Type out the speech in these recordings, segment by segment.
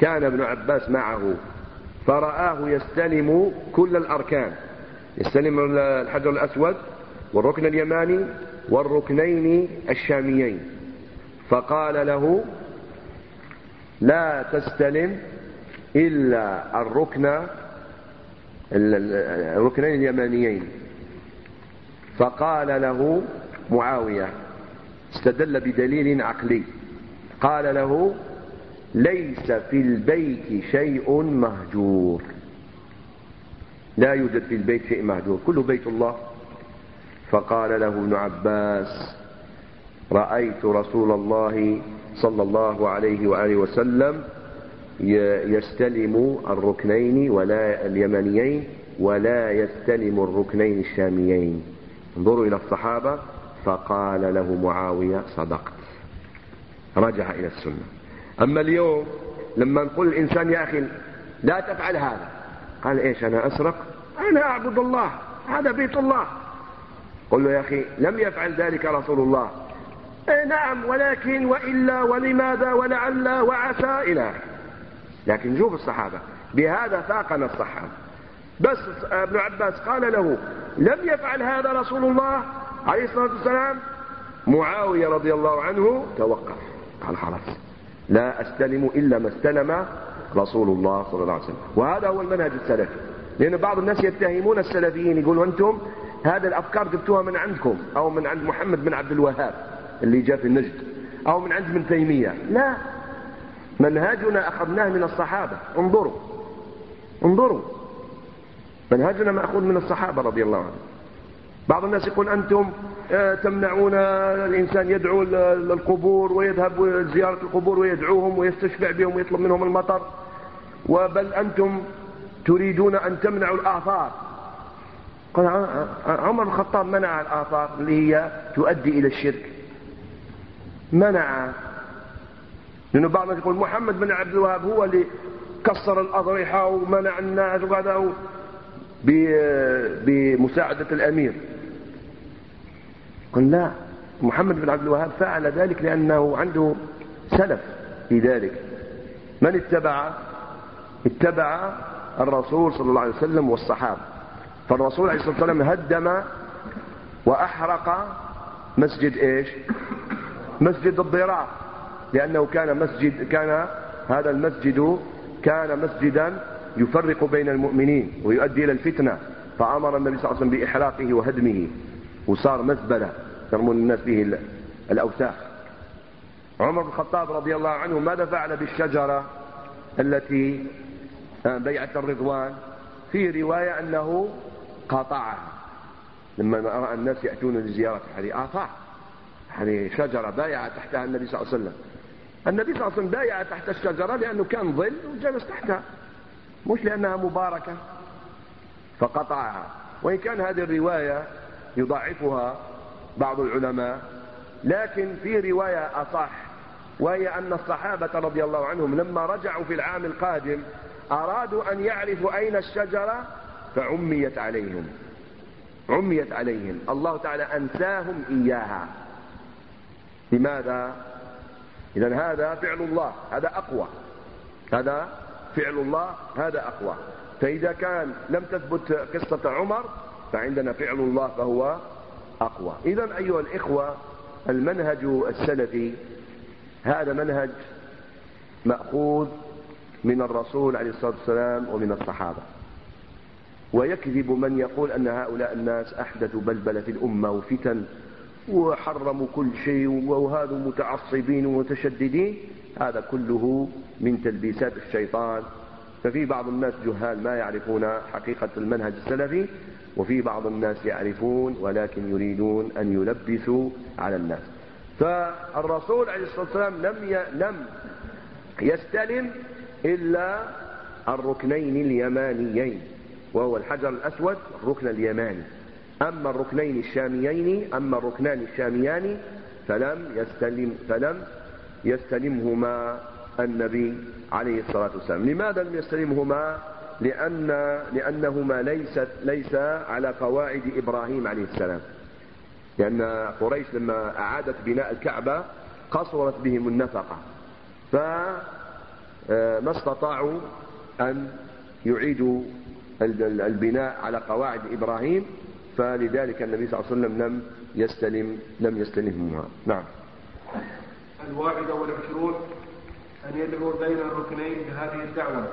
كان ابن عباس معه فرآه يستلم كل الأركان، يستلم الحجر الأسود والركن اليماني والركنين الشاميين، فقال له: لا تستلم إلا الركنين اليمانيين. فقال له معاوية، استدل بدليل عقلي، قال له: ليس في البيت شيء مهجور، لا يوجد في البيت شيء مهجور، كله بيت الله. فقال له ابن عباس: رأيت رسول الله صلى الله عليه وآله وسلم يستلم الركنين ولا اليمانيين ولا يستلم الركنين الشاميين. انظروا إلى الصحابة. فقال له معاوية: صدقت، رجع إلى السنة. أما اليوم لما نقول الإنسان: يا أخي لا تفعل هذا، قال: إيش أنا أسرق؟ أنا أعبد الله، هذا بيت الله. قل له: يا أخي لم يفعل ذلك رسول الله. نعم، ولكن وإلا ولماذا ولعل وعسى إلى آخره. لكن شوف الصحابة، بهذا فاقنا الصحابة. بس ابن عباس قال له: لم يفعل هذا رسول الله عليه الصلاة والسلام. معاوية رضي الله عنه توقف، قال: خلاص، لا أستلم إلا ما استلم رسول الله صلى الله عليه وسلم. وهذا هو المنهج السلفي. لأن بعض الناس يتهمون السلفيين، يقولوا: أنتم هذه الأفكار جبتوها من عندكم، أو من عند محمد بن عبد الوهاب اللي جاء في النجد، أو من عند ابن تيمية. لا، منهجنا أخذناه من الصحابة. انظروا، منهجنا مأخوذ من الصحابة رضي الله عنهم. بعض الناس يقول: أنتم تمنعون الإنسان يدعو للقبور ويذهب زيارة القبور ويدعوهم ويستشفع بهم ويطلب منهم المطر، وبل أنتم تريدون أن تمنعوا الآثار. قال: عمر بن الخطاب منع الآثار اللي هي تؤدي إلى الشرك، منع. لأنه بعض الناس يقول: محمد بن عبد الوهاب هو اللي كسر الأضرحة ومنع الناس وهذا بمساعدة الأمير. قل: لا، محمد بن عبد الوهاب فعل ذلك لأنه عنده سلف في ذلك. من اتبع الرسول صلى الله عليه وسلم والصحابة. فالرسول عليه الصلاة والسلام هدم وأحرق مسجد إيش؟ مسجد الضرار، لأنه كان هذا المسجد كان مسجدا يفرق بين المؤمنين ويؤدي إلى الفتنة، فأمر النبي صلى الله عليه وسلم بإحراقه وهدمه، وصار مزبلة يرمون الناس به الأوساخ. عمر بن الخطاب رضي الله عنه ماذا فعل بالشجرة التي بيعة الرضوان؟ في رواية أنه قطعها لما رأى الناس يأتون لزيارة هذه آثار، هذه شجرة بايع تحتها النبي صلى الله عليه وسلم. النبي صلى الله عليه وسلم بايع تحت الشجرة لأنه كان ظل وجلس تحتها، مش لأنها مباركة، فقطعها. وإن كان هذه الرواية يضعفها بعض العلماء، لكن في رواية أصح، وهي أن الصحابة رضي الله عنهم لما رجعوا في العام القادم أرادوا أن يعرفوا أين الشجرة فعميت عليهم، الله تعالى أنساهم إياها. لماذا؟ إذن هذا فعل الله، هذا أقوى، هذا فعل الله، هذا أقوى. فإذا كان لم تثبت قصة عمر فعندنا فعل الله فهو أقوى. إذن أيها الإخوة، المنهج السلفي هذا منهج مأخوذ من الرسول عليه الصلاة والسلام ومن الصحابة. ويكذب من يقول أن هؤلاء الناس أحدثوا بلبلة في الأمة وفتن وحرموا كل شيء وهذا متعصبين ومتشددين. هذا كله من تلبيسات الشيطان. ففي بعض الناس جهال ما يعرفون حقيقة المنهج السلفي، وفي بعض الناس يعرفون ولكن يريدون أن يلبسوا على الناس. فالرسول عليه الصلاة والسلام لم يستلم إلا الركنين اليمانيين، وهو الحجر الأسود الركن اليماني. أما الركنان الشاميان فلم يستلمهما النبي عليه الصلاة والسلام. لماذا لم يستلمهما؟ لأنهما ليس على قواعد إبراهيم عليه السلام، لأن قريش لما أعادت بناء الكعبة قصرت بهم النفقة، ما استطاعوا أن يعيدوا البناء على قواعد إبراهيم، فلذلك النبي صلى الله عليه وسلم لم يستلمها. نعم. 21 أن يدعو بين الركنين بهذه الدعوة: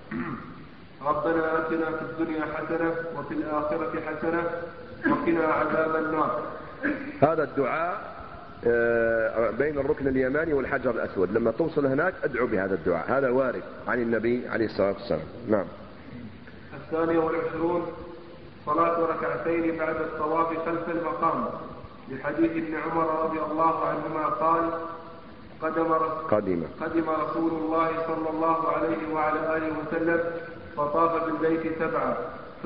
ربنا آتنا في الدنيا حسنة وفي الآخرة حسنة وقنا عذاب النار. هذا الدعاء بين الركن اليماني والحجر الأسود، لما توصل هناك أدعو بهذا الدعاء، هذا وارد عن النبي عليه الصلاة والسلام. نعم. 22 صلاة ركعتين بعد الطواف خلف المقام، لحديث ابن عمر رضي الله عنهما قال: قدم رسول الله صلى الله عليه وعلى آله وسلم فطاف بالبيت 7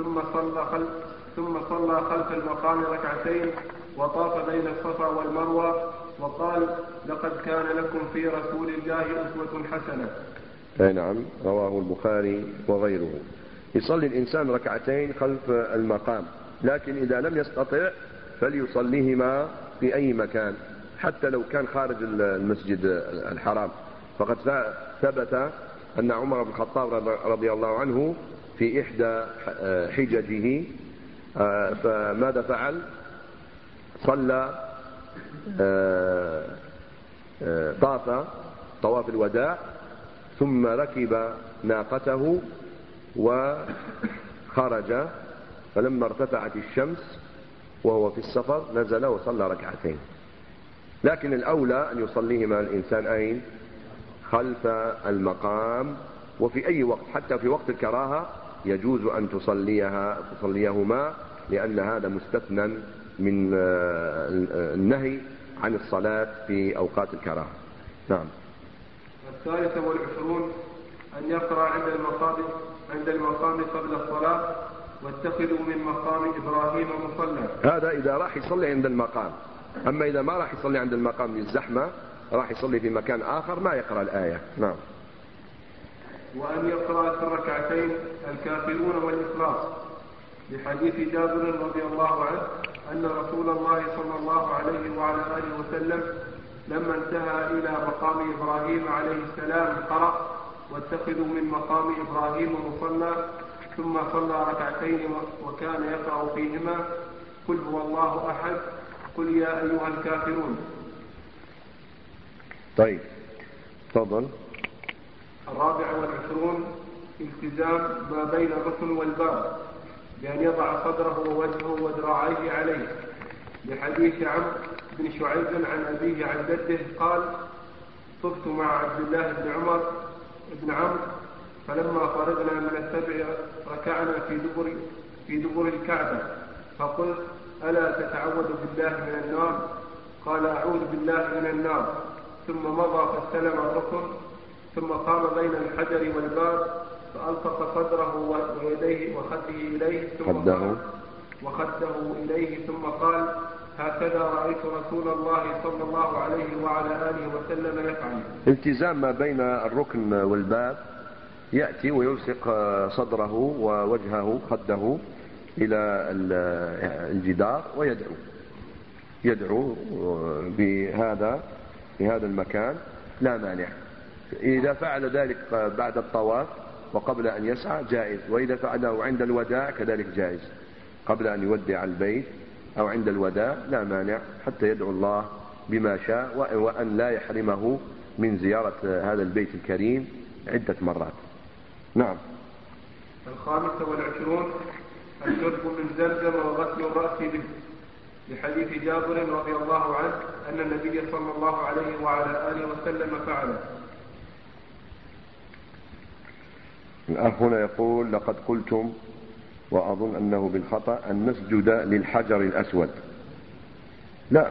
ثم صلى خلف المقام ركعتين وطاف بين الصفا والمروة وقال: لقد كان لكم في رسول الله أسوة حسنة. نعم، رواه البخاري وغيره. يصلي الإنسان ركعتين خلف المقام، لكن إذا لم يستطع فليصليهما في أي مكان، حتى لو كان خارج المسجد الحرام. فقد ثبت أن عمر بن الخطاب رضي الله عنه في إحدى حججه فماذا فعل؟ صلى طواف الوداع، ثم ركب ناقته وخرج، فلما ارتفعت الشمس وهو في السفر نزل وصلى ركعتين. لكن الأولى أن يصليهما الإنسان أين؟ خلف المقام، وفي أي وقت، حتى في وقت الكراهة يجوز أن تصليهما، لأن هذا مستثنى من النهي عن الصلاة في أوقات الكراهة. نعم. 23 أن يقرأ عند المقام قبل الصلاة: واتخذوا من مقام إبراهيم مصلى. هذا إذا راح يصلي عند المقام، أما إذا ما راح يصلي عند المقام للزحمة، راح يصلي في مكان آخر، ما يقرأ الآية. نعم. وأن يقرأ في الركعتين الكافرون والإخلاص، لحديث جابر رضي الله عنه أن رسول الله صلى الله عليه وعلى آله وسلم لما انتهى إلى مقام إبراهيم عليه السلام قرأ: واتخذوا من مقام إبراهيم مصلى، ثم صلى ركعتين وكان يقرأ فيهما: قل هو الله أحد، قل يا أيها الكافرون. طيب، تفضل. 24 التزام ما بين الركن والباب، بأن يضع صدره ووجهه وذراعيه عليه، لحديث عمرو بن شعيب عن أبيه عن جده قال: طفت مع عبد الله بن عمرو فلما فرغنا من السبع ركعنا في دبر الكعبة، فقلت: ألا تتعوذ بالله من النار؟ قال: أعوذ بالله من النار. ثم مضى فاستلم الركن، ثم قام بين الحجر والباب فألصق صدره ويديه وخده إليه ثم قال: هكذا رأيت رسول الله صلى الله عليه وعلى آله وسلم يفعل. التزام ما بين الركن والباب، يأتي ويلصق صدره ووجهه خده إلى الجدار ويدعو في هذا المكان، لا مانع. إذا فعل ذلك بعد الطواف وقبل أن يسعى جائز، وإذا فعله عند الوداع كذلك جائز، قبل أن يودع البيت أو عند الوداع لا مانع، حتى يدعو الله بما شاء، وأن لا يحرمه من زيارة هذا البيت الكريم عدة مرات. نعم. 25 الشرب من زمزم وغسل الرأس به، لحديث جابر رضي الله عنه أن النبي صلى الله عليه وعلى آله وسلم فعله. الأخ هنا يقول: لقد قلتم، وأظن أنه بالخطأ، أن نسجد للحجر الأسود. لا،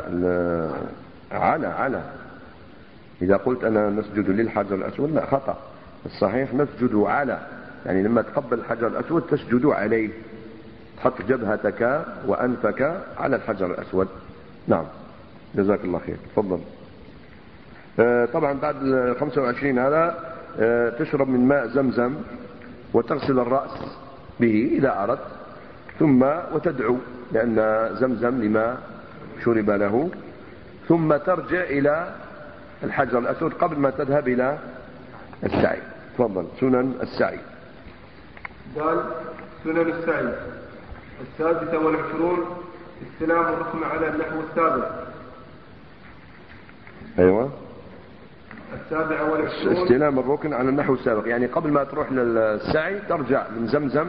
على إذا قلت أنا نسجد للحجر الأسود لا، خطأ. الصحيح نسجد على، يعني لما تقبل الحجر الأسود تسجد عليه، تحط جبهتك وأنفك على الحجر الأسود. نعم، جزاك الله خير. تفضل. طبعا بعد 25 هذا تشرب من ماء زمزم وتغسل الرأس به إذا أردت، ثم وتدعو، لأن زمزم لما شرب له، ثم ترجع إلى الحجر الأسود قبل ما تذهب إلى السعي. تفضل. سنن السعي. قال سنن السعي. 26 استلام الركن على النحو السابق. أيوة. 27 استلام الركن على النحو السابق، يعني قبل ما تروح للسعي ترجع من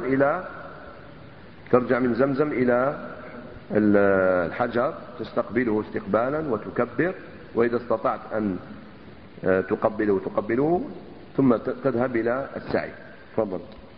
زمزم إلى الحجر، تستقبله استقبالا وتكبر، وإذا استطعت أن تقبله ثم تذهب إلى السعي. تفضل.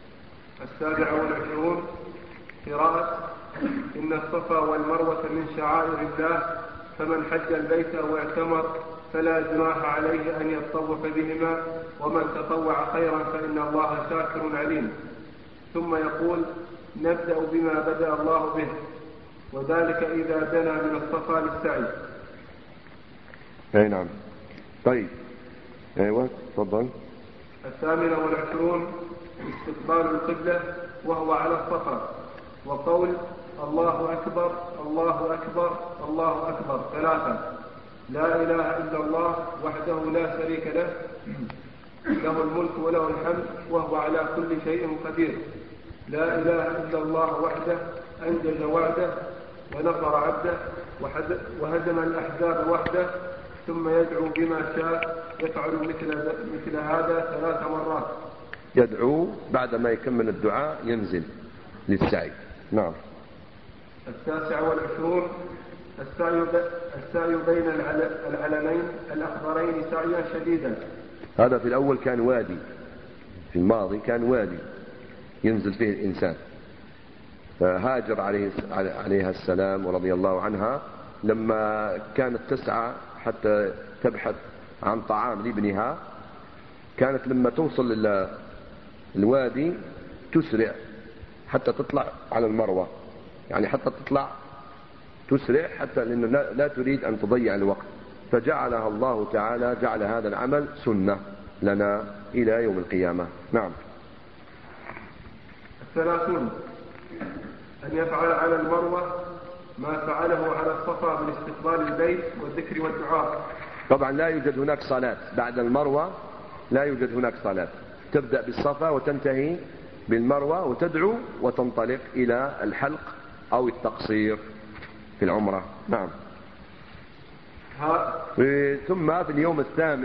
27 قراءة إن الصفا والمروة من شعائر الله، فمن حج البيت أو اعتمر فلا جناح عليه أن يطوف بهما، ومن تطوع خيرا فإن الله شاكر عليم. ثم يقول نبدأ بما بدأ الله به، وذلك إذا دنا من الصفا للسعي. أي نعم. طيب. أيوة تفضل. 28 استقبال القبلة وهو على الصفا، وقول الله أكبر الله أكبر الله أكبر 3، لا إله إلا الله وحده لا شريك له، له الملك وله الحمد وهو على كل شيء قدير، لا إله إلا الله وحده أنجز وعده ونصر عبده وهزم الأحزاب وحده. ثم يدعو بما شاء، يفعل مثل هذا 3 مرات. يدعو بعد ما يكمل الدعاء ينزل للسعي. نعم. 29 السعي بين العلمين الأخضرين سعيا شديدا. هذا في الأول كان وادي، في الماضي كان وادي ينزل فيه الإنسان. فهاجر عليها السلام ورضي الله عنها لما كانت تسعى حتى تبحث عن طعام لابنها، كانت لما توصل إلى الوادي تسرع حتى تطلع على المروة، يعني حتى تطلع تسرع حتى لأن لا تريد أن تضيع الوقت، فجعلها الله تعالى جعل هذا العمل سنة لنا إلى يوم القيامة. نعم. 30 أن يفعل على المروة ما فعله على الصفا من استقبال البيت والذكر والدعاء. طبعا لا يوجد هناك صلاة بعد المروة، لا يوجد هناك صلاة، تبدأ بالصفا وتنتهي بالمروة وتدعو وتنطلق إلى الحلق أو التقصير في العمرة. نعم. ثم في اليوم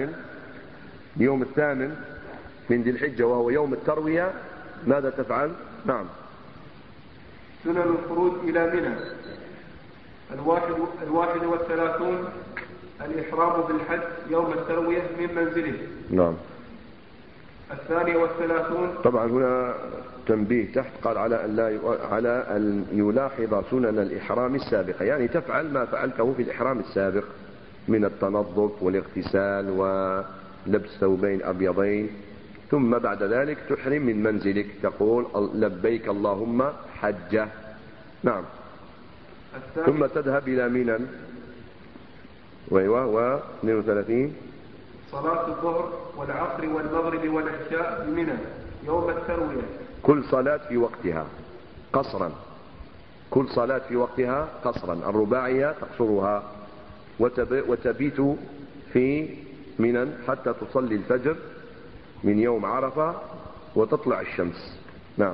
الثامن من ذي الحجة وهو يوم التروية ماذا تفعل؟ نعم. سنن الخروج إلى منى. 31 الإحرام بالحج يوم التروية من منزله. نعم. 32 طبعا هنا تنبيه تحت قال على أن يلاحظ سنن الإحرام السابقة، يعني تفعل ما فعلته في الإحرام السابق من التنظف والاغتسال ولبس ثوبين أبيضين، ثم بعد ذلك تحرم من منزلك تقول لبيك اللهم حجة. نعم. ثم تذهب إلى منى. و 32 صلاة الظهر والعصر والمغرب والعشاء بمنى يوم التروية، كل صلاة في وقتها قصرا، كل صلاة في وقتها قصرا، الرباعية تقصرها وتبيت في منى حتى تصلي الفجر من يوم عرفة وتطلع الشمس. نعم.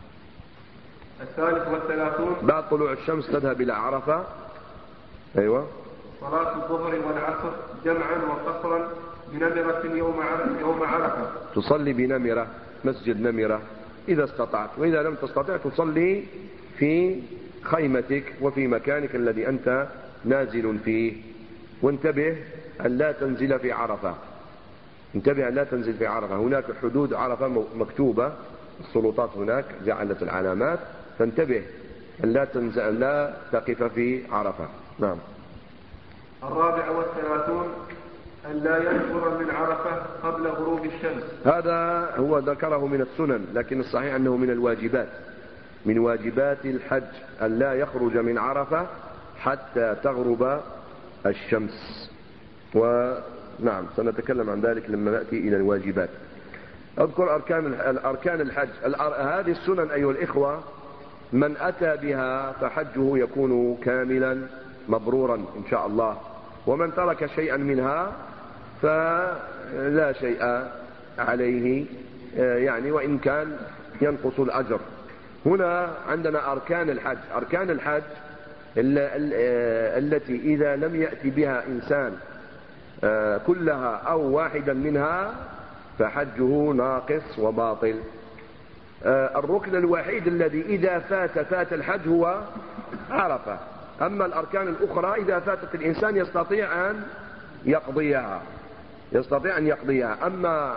33 بعد طلوع الشمس تذهب إلى عرفة. أيوة. صلاة الظهر والعصر جمعا وقصرا بنمرة يوم عرفة، تصلي بنمرة مسجد نمرة إذا استطعت، وإذا لم تستطع تصلي في خيمتك وفي مكانك الذي أنت نازل فيه. وانتبه أن لا تنزل في عرفة، انتبه أن لا تنزل في عرفة، هناك حدود عرفة مكتوبة، السلطات هناك جعلت العلامات، فانتبه أن لا تنزل، لا تقف في عرفة. نعم. 34 أن لا ينفر من عرفة قبل غروب الشمس. هذا هو ذكره من السنن، لكن الصحيح أنه من الواجبات، من واجبات الحج أن لا يخرج من عرفة حتى تغرب الشمس. ونعم سنتكلم عن ذلك لما نأتي إلى الواجبات. أذكر أركان الحج. هذه السنن أيها الإخوة من أتى بها فحجه يكون كاملا مبرورا إن شاء الله، ومن ترك شيئا منها فلا شيء عليه يعني وإن كان ينقص الأجر. هنا عندنا أركان الحج. أركان الحج التي إذا لم يأتي بها إنسان كلها أو واحدا منها فحجه ناقص وباطل. الركن الوحيد الذي إذا فات الحج هو عرفة. أما الأركان الأخرى إذا فاتت الإنسان يستطيع أن يقضيها. أما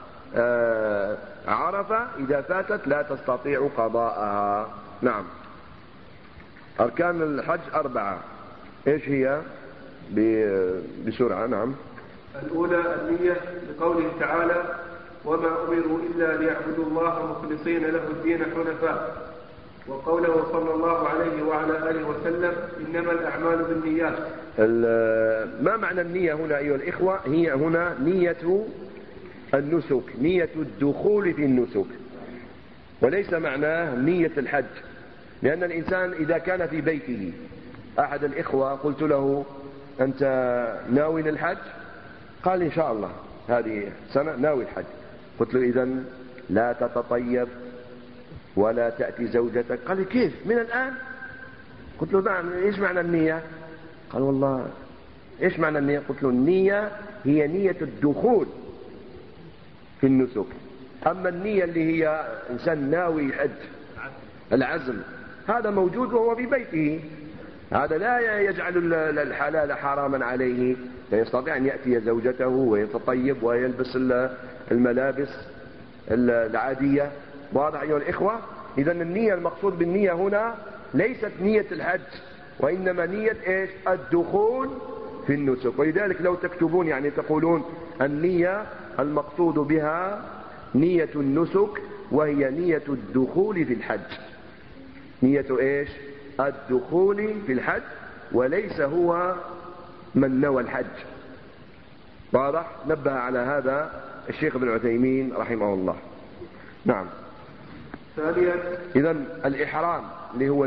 عرفة إذا فاتت لا تستطيع قضاءها. نعم. أركان الحج 4. إيش هي بسرعة؟ نعم. الأولى النية لقوله تعالى وما أمروا إلا ليعبدوا الله مخلصين له الدين حنفاء، وقوله صلى الله عليه وعلى آله وسلم إنما الأعمال بالنيات. ما معنى النية هنا أيها الإخوة؟ هي هنا نية النسك، نية الدخول في النسك، وليس معناه نية الحج. لأن الإنسان إذا كان في بيته أحد الإخوة قلت له أنت ناوي الحج؟ قال إن شاء الله هذه سنة ناوي الحج. قلت له إذن لا تتطيب ولا تأتي زوجتك. قال لي كيف من الآن؟ قلت له نعم. إيش معنى النية؟ قال والله إيش معنى النية؟ قلت له النية هي نية الدخول في النسك. أما النية اللي هي إنسان ناوي حج العزم هذا موجود وهو في بيته، هذا لا يجعل الحلال حراما عليه، فيستطيع أن يأتي زوجته ويتطيب ويلبس الملابس العادية. واضح أيها الإخوة؟ إذن النية المقصود بالنية هنا ليست نية الحج، وإنما نية إيش؟ الدخول في النسك. ولذلك لو تكتبون يعني تقولون النية المقصود بها نية النسك، وهي نية الدخول في الحج. نية إيش؟ الدخول في الحج، وليس هو من نوى الحج. واضح؟ نبه على هذا الشيخ ابن عثيمين رحمه الله. نعم. ثانيا إذن الإحرام اللي هو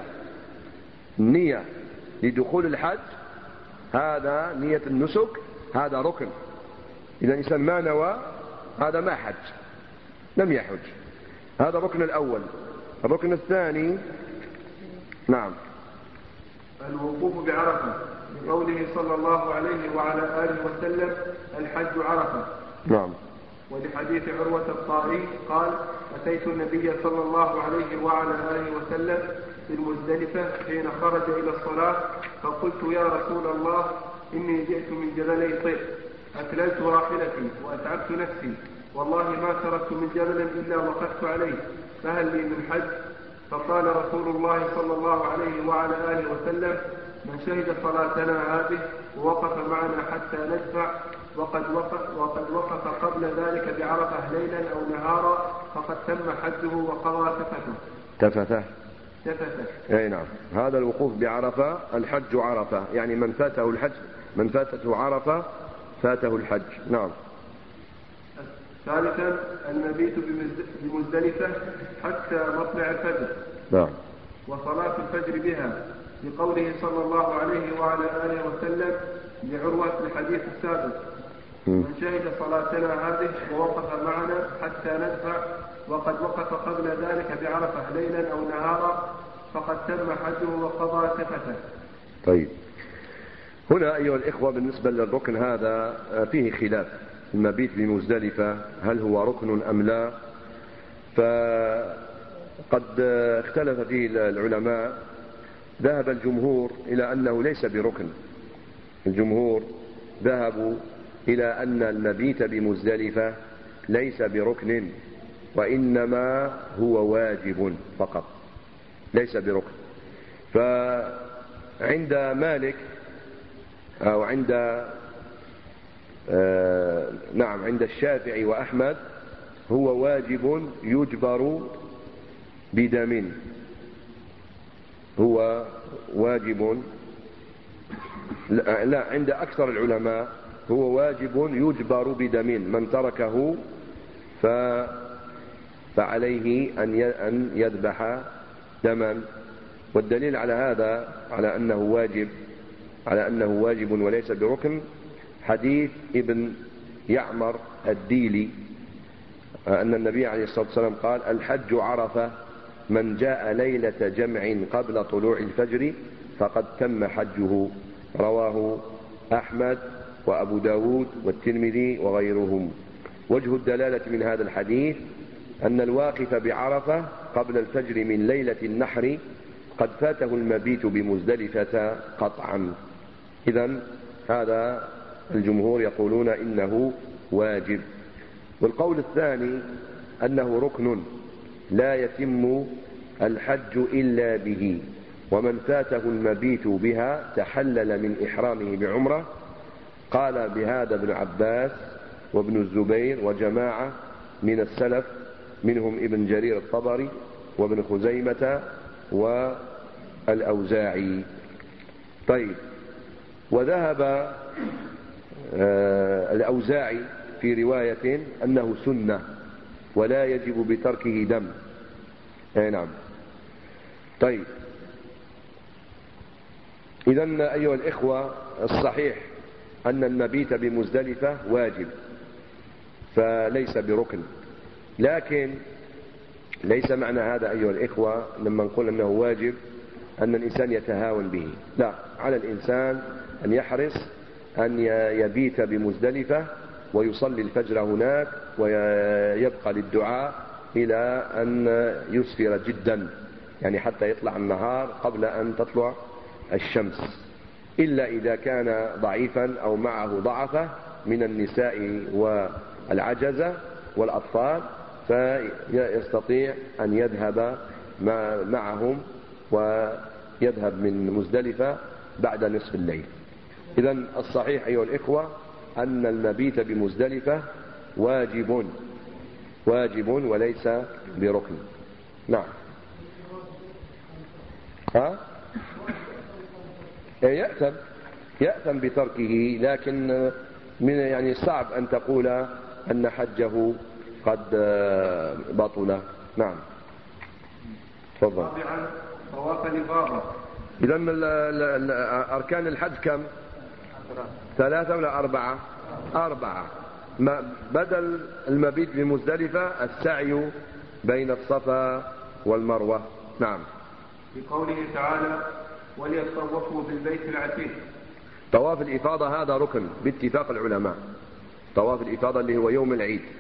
النية لدخول الحج، هذا نية النسك، هذا ركن. إذا الإنسان ما نوى هذا ما حج، لم يحج. هذا الركن الأول. الركن الثاني نعم الوقوف بعرفة، لقوله صلى الله عليه وعلى آله وسلم الحج عرفة. نعم. ولحديث عروة الطائي قال أتيت النبي صلى الله عليه وعلى آله وسلم في المزدلفة حين خرج إلى الصلاة فقلت يا رسول الله إني جئت من جبلي طير أكللت راحلتي وأتعبت نفسي، والله ما تركت من جبل إلا وقفت عليه، فهل لي من حج؟ فقال رسول الله صلى الله عليه وعلى آله وسلم من شهد صلاتنا هذه ووقف معنا حتى ندفع وقد وقف قبل ذلك بعرفة ليلا أو نهارا فقد تم حجه وقضى تفته. أي نعم. هذا الوقوف بعرفة الحج عرفة، يعني من فاته الحج، من فاتته عرفة فاته الحج. نعم. ثالثا المبيت بمزدلفة حتى مطلع الفجر. نعم. وصلاة الفجر بها، لقوله صلى الله عليه وعلى آله وسلم لعروة الحديث السابق من شهد صلاتنا هذه ووقف معنا حتى ندفع وقد وقف قبل ذلك بعرفة ليلا أو نهارا فقد تم حجه وقضى تفته. طيب، هنا أيها الإخوة بالنسبة للركن هذا فيه خلاف. المبيت بمزدلفة هل هو ركن أم لا؟ فقد اختلف فيه العلماء. ذهب الجمهور إلى أنه ليس بركن. الجمهور ذهبوا إلى أن المبيت بمزدلفة ليس بركن، وإنما هو واجب فقط، ليس بركن. فعند مالك أو عند الشافعي وأحمد هو واجب يجبر بدم. هو واجب، لا، عند أكثر العلماء هو واجب يجبر بدم، من تركه فعليه أن يذبح دما. والدليل على هذا على أنه واجب وليس بركن حديث ابن يعمر الديلي أن النبي عليه الصلاة والسلام قال: الحج عرفة، من جاء ليلة جمع قبل طلوع الفجر فقد تم حجه. رواه أحمد وأبو داود والترمذي وغيرهم. وجه الدلالة من هذا الحديث أن الواقف بعرفة قبل الفجر من ليلة النحر قد فاته المبيت بمزدلفة قطعا. إذن هذا الجمهور يقولون إنه واجب. والقول الثاني أنه ركن لا يتم الحج إلا به، ومن فاته المبيت بها تحلل من إحرامه بعمرة. قال بهذا ابن عباس وابن الزبير وجماعة من السلف، منهم ابن جرير الطبري وابن خزيمة والأوزاعي. طيب، وذهب الأوزاعي في رواية أنه سنة ولا يجب بتركه دم. نعم. طيب، إذن أيها الإخوة، الصحيح أن المبيت بمزدلفة واجب فليس بركن، لكن ليس معنى هذا أيها الإخوة لما نقول أنه واجب أن الإنسان يتهاون به. لا، على الإنسان أن يحرص أن يبيت بمزدلفة ويصلي الفجر هناك ويبقى للدعاء إلى أن يسفر جدا، يعني حتى يطلع النهار قبل أن تطلع الشمس، إلا إذا كان ضعيفا أو معه ضعفة من النساء والعجزة والأطفال، فيستطيع أن يذهب معهم ويذهب من مزدلفة بعد نصف الليل. إذن الصحيح أيها الإخوة أن المبيت بمزدلفة واجب وليس بركن. نعم. يأثم بتركه، لكن من يعني صعب أن تقول أن حجه قد بطل. نعم، تفضل. طواف الإفاضة. إذن أركان الحج كم؟ 3 ولا 4؟ 4. بدل المبيت بمزدلفة السعي بين الصفا والمروة. نعم. بقوله تعالى: وليطوفوا بالبيت العتيق. طواف الإفاضة هذا ركن باتفاق العلماء، طواف الإفاضة اللي هو يوم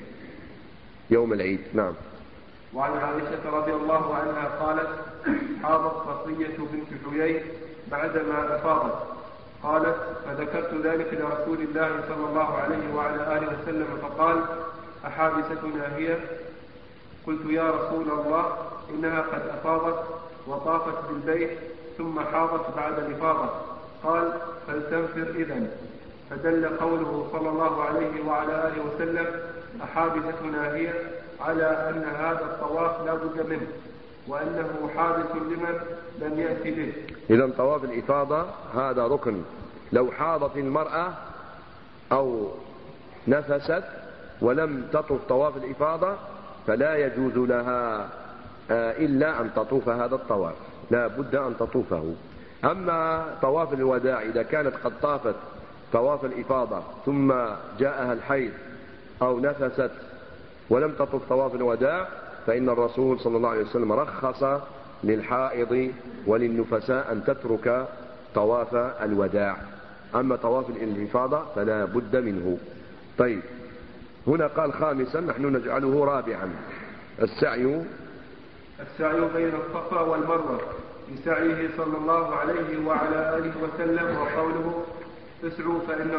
العيد. نعم. وعن عائشة رضي الله عنها قالت: حاضت صفية بنت حيي بعدما أفاضت، قالت: فذكرت ذلك لرسول الله صلى الله عليه وعلى آله وسلم فقال: أحابستنا هي؟ قلت: يا رسول الله، إنها قد أفاضت وطافت بالبيت ثم حاضت بعد الإفاضة. قال: فلتنفر إذن. فدل قوله صلى الله عليه وعلى آله وسلم: أحابستنا هي، على أن هذا الطواف لا بد منه، وأنه حادث لمن لم يأتي به. إذن طواف الإفاضة هذا ركن، لو حاضت المرأة أو نفست ولم تطف طواف الإفاضة فلا يجوز لها إلا أن تطوف هذا الطواف، لا بد أن تطوفه. أما طواف الوداع إذا كانت قد طافت طواف الإفاضة ثم جاءها الحيض أو نفست ولم تطف طواف الوداع، فإن الرسول صلى الله عليه وسلم رخص للحائض وللنفساء أن تترك طواف الوداع. أما طواف الإفاضة فلا بد منه. طيب، هنا قال خامسا، نحن نجعله رابعا: السعي بين الصفا والمروة بسعيه صلى الله عليه وعلى آله وسلم، وقوله: اسعوا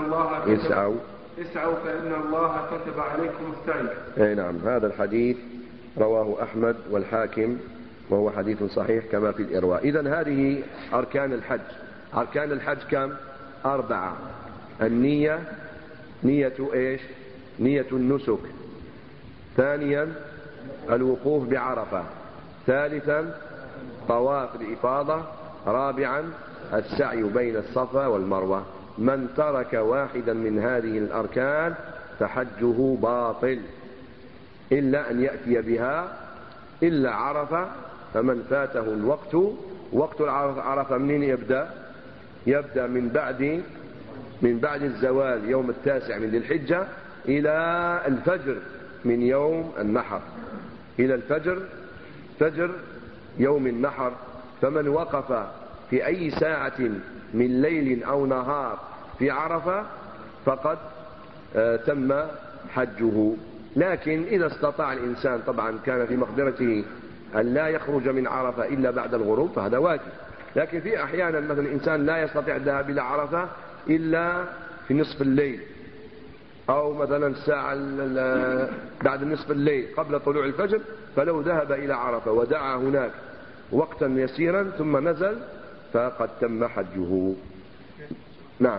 فإن الله كتب عليكم السعي. نعم. هذا الحديث رواه أحمد والحاكم وهو حديث صحيح كما في الإرواء. إذن هذه أركان الحج. أركان الحج كم؟ 4. النية، نية إيش؟ نية النسك. ثانيا الوقوف بعرفة. ثالثا طواف الإفاضة. رابعا السعي بين الصفا والمروة. من ترك واحدا من هذه الأركان فحجه باطل، إلا أن يأتي بها، إلا عرفة. فمن فاته الوقت، وقت عرفة منين يبدأ من بعد الزوال يوم 9 من ذي الحجة إلى الفجر من يوم النحر إلى الفجر، فجر يوم النحر. فمن وقف في أي ساعة من ليل أو نهار في عرفة فقد تم حجه. لكن إذا استطاع الإنسان، طبعا كان في مقدرته أن لا يخرج من عرفة إلا بعد الغروب فهذا واجب. لكن في أحيانا مثلا الإنسان لا يستطيع الذهاب إلى عرفة إلا في نصف الليل، أو مثلا الساعة بعد نصف الليل قبل طلوع الفجر، فلو ذهب إلى عرفة ودعا هناك وقتا يسيرا ثم نزل فقد تم حجه. نعم.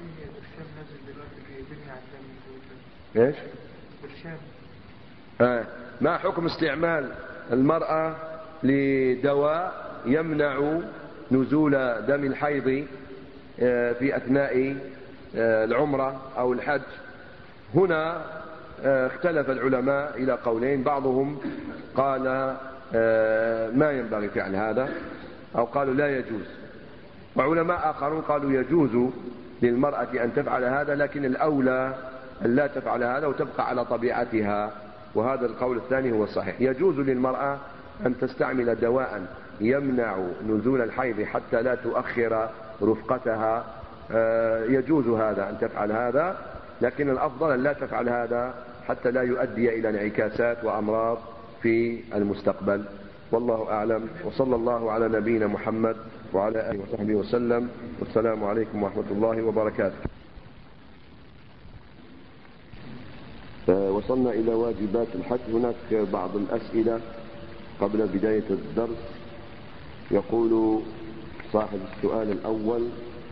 ايش؟ ما حكم استعمال المرأة لدواء يمنع نزول دم الحيض في أثناء العمرة أو الحج؟ هنا اختلف العلماء إلى قولين. بعضهم قال ما ينبغي فعل هذا، أو قالوا لا يجوز، وعلماء آخرون قالوا يجوز للمرأة أن تفعل هذا، لكن الأولى أن لا تفعل هذا وتبقى على طبيعتها. وهذا القول الثاني هو الصحيح. يجوز للمرأة أن تستعمل دواء يمنع نزول الحيض حتى لا تؤخر رفقتها، يجوز هذا أن تفعل هذا، لكن الأفضل أن لا تفعل هذا حتى لا يؤدي إلى انعكاسات وأمراض في المستقبل. والله أعلم، وصلى الله على نبينا محمد وعلى آله وصحبه وسلم، والسلام عليكم ورحمة الله وبركاته. وصلنا إلى واجبات الحج. هناك بعض الأسئلة قبل بداية الدرس. يقول صاحب السؤال الأول: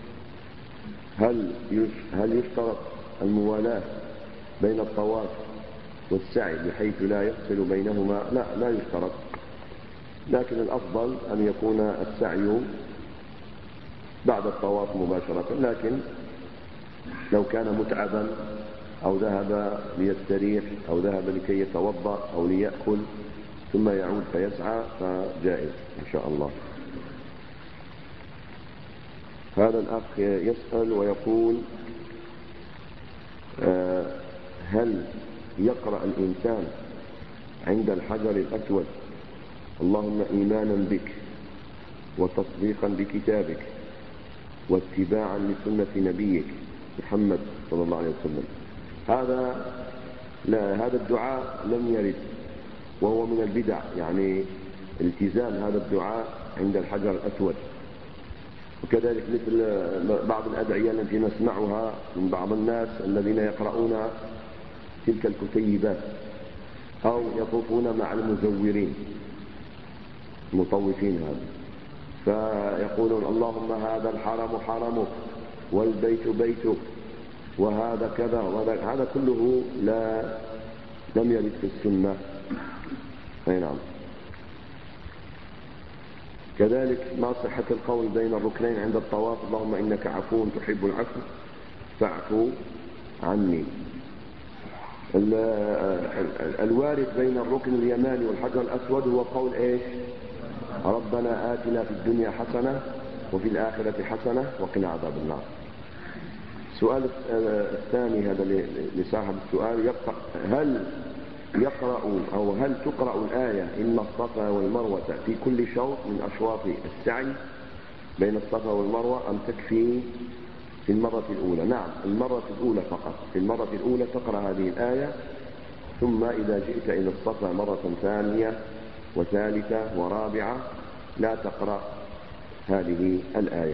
هل يشترط الموالاة بين الطواف والسعي بحيث لا يفصل بينهما؟ لا يشترط، لكن الأفضل أن يكون السعي بعد الطواف مباشرة. لكن لو كان متعبا أو ذهب ليستريح أو ذهب لكي يتوضأ أو ليأكل ثم يعود فيسعى فجائز إن شاء الله. هذا الأخ يسأل ويقول: هل يقرأ الإنسان عند الحجر الأسود اللهم إيمانا بك وتصديقا بكتابك واتباعا لسنة نبيك محمد صلى الله عليه وسلم؟ هذا الدعاء لم يرد، وهو من البدع، يعني التزام هذا الدعاء عند الحجر الأسود. وكذلك مثل بعض الأدعية التي نسمعها من بعض الناس الذين يقرؤون تلك الكتيبات أو يطوفون مع المزورين المطوفين هذا، فيقولون اللهم هذا الحرم حرمك والبيت بيتك وهذا كذا وهذا. هذا كله لم يرد في السنة. أي نعم. كذلك ما صحة القول بين الركنين عند الطواف اللهم إنك عفو تحب العفو فاعفو عني؟ الوارد بين الركن اليماني والحجر الأسود هو قول إيش؟ ربنا آتنا في الدنيا حسنة وفي الآخرة حسنة وقنا عذاب النار. السؤال الثاني هذا لصاحب السؤال: هل يقرأ أو هل تقرأ الآية إن الصفا والمروة في كل شوط من أشواط السعي بين الصفا والمروة أم تكفي في المرة الأولى؟ نعم، المرة الأولى فقط. في المرة الأولى تقرأ هذه الآية، ثم إذا جئت إلى الصفا مرة ثانية وثالثة ورابعة لا تقرأ هذه الآية.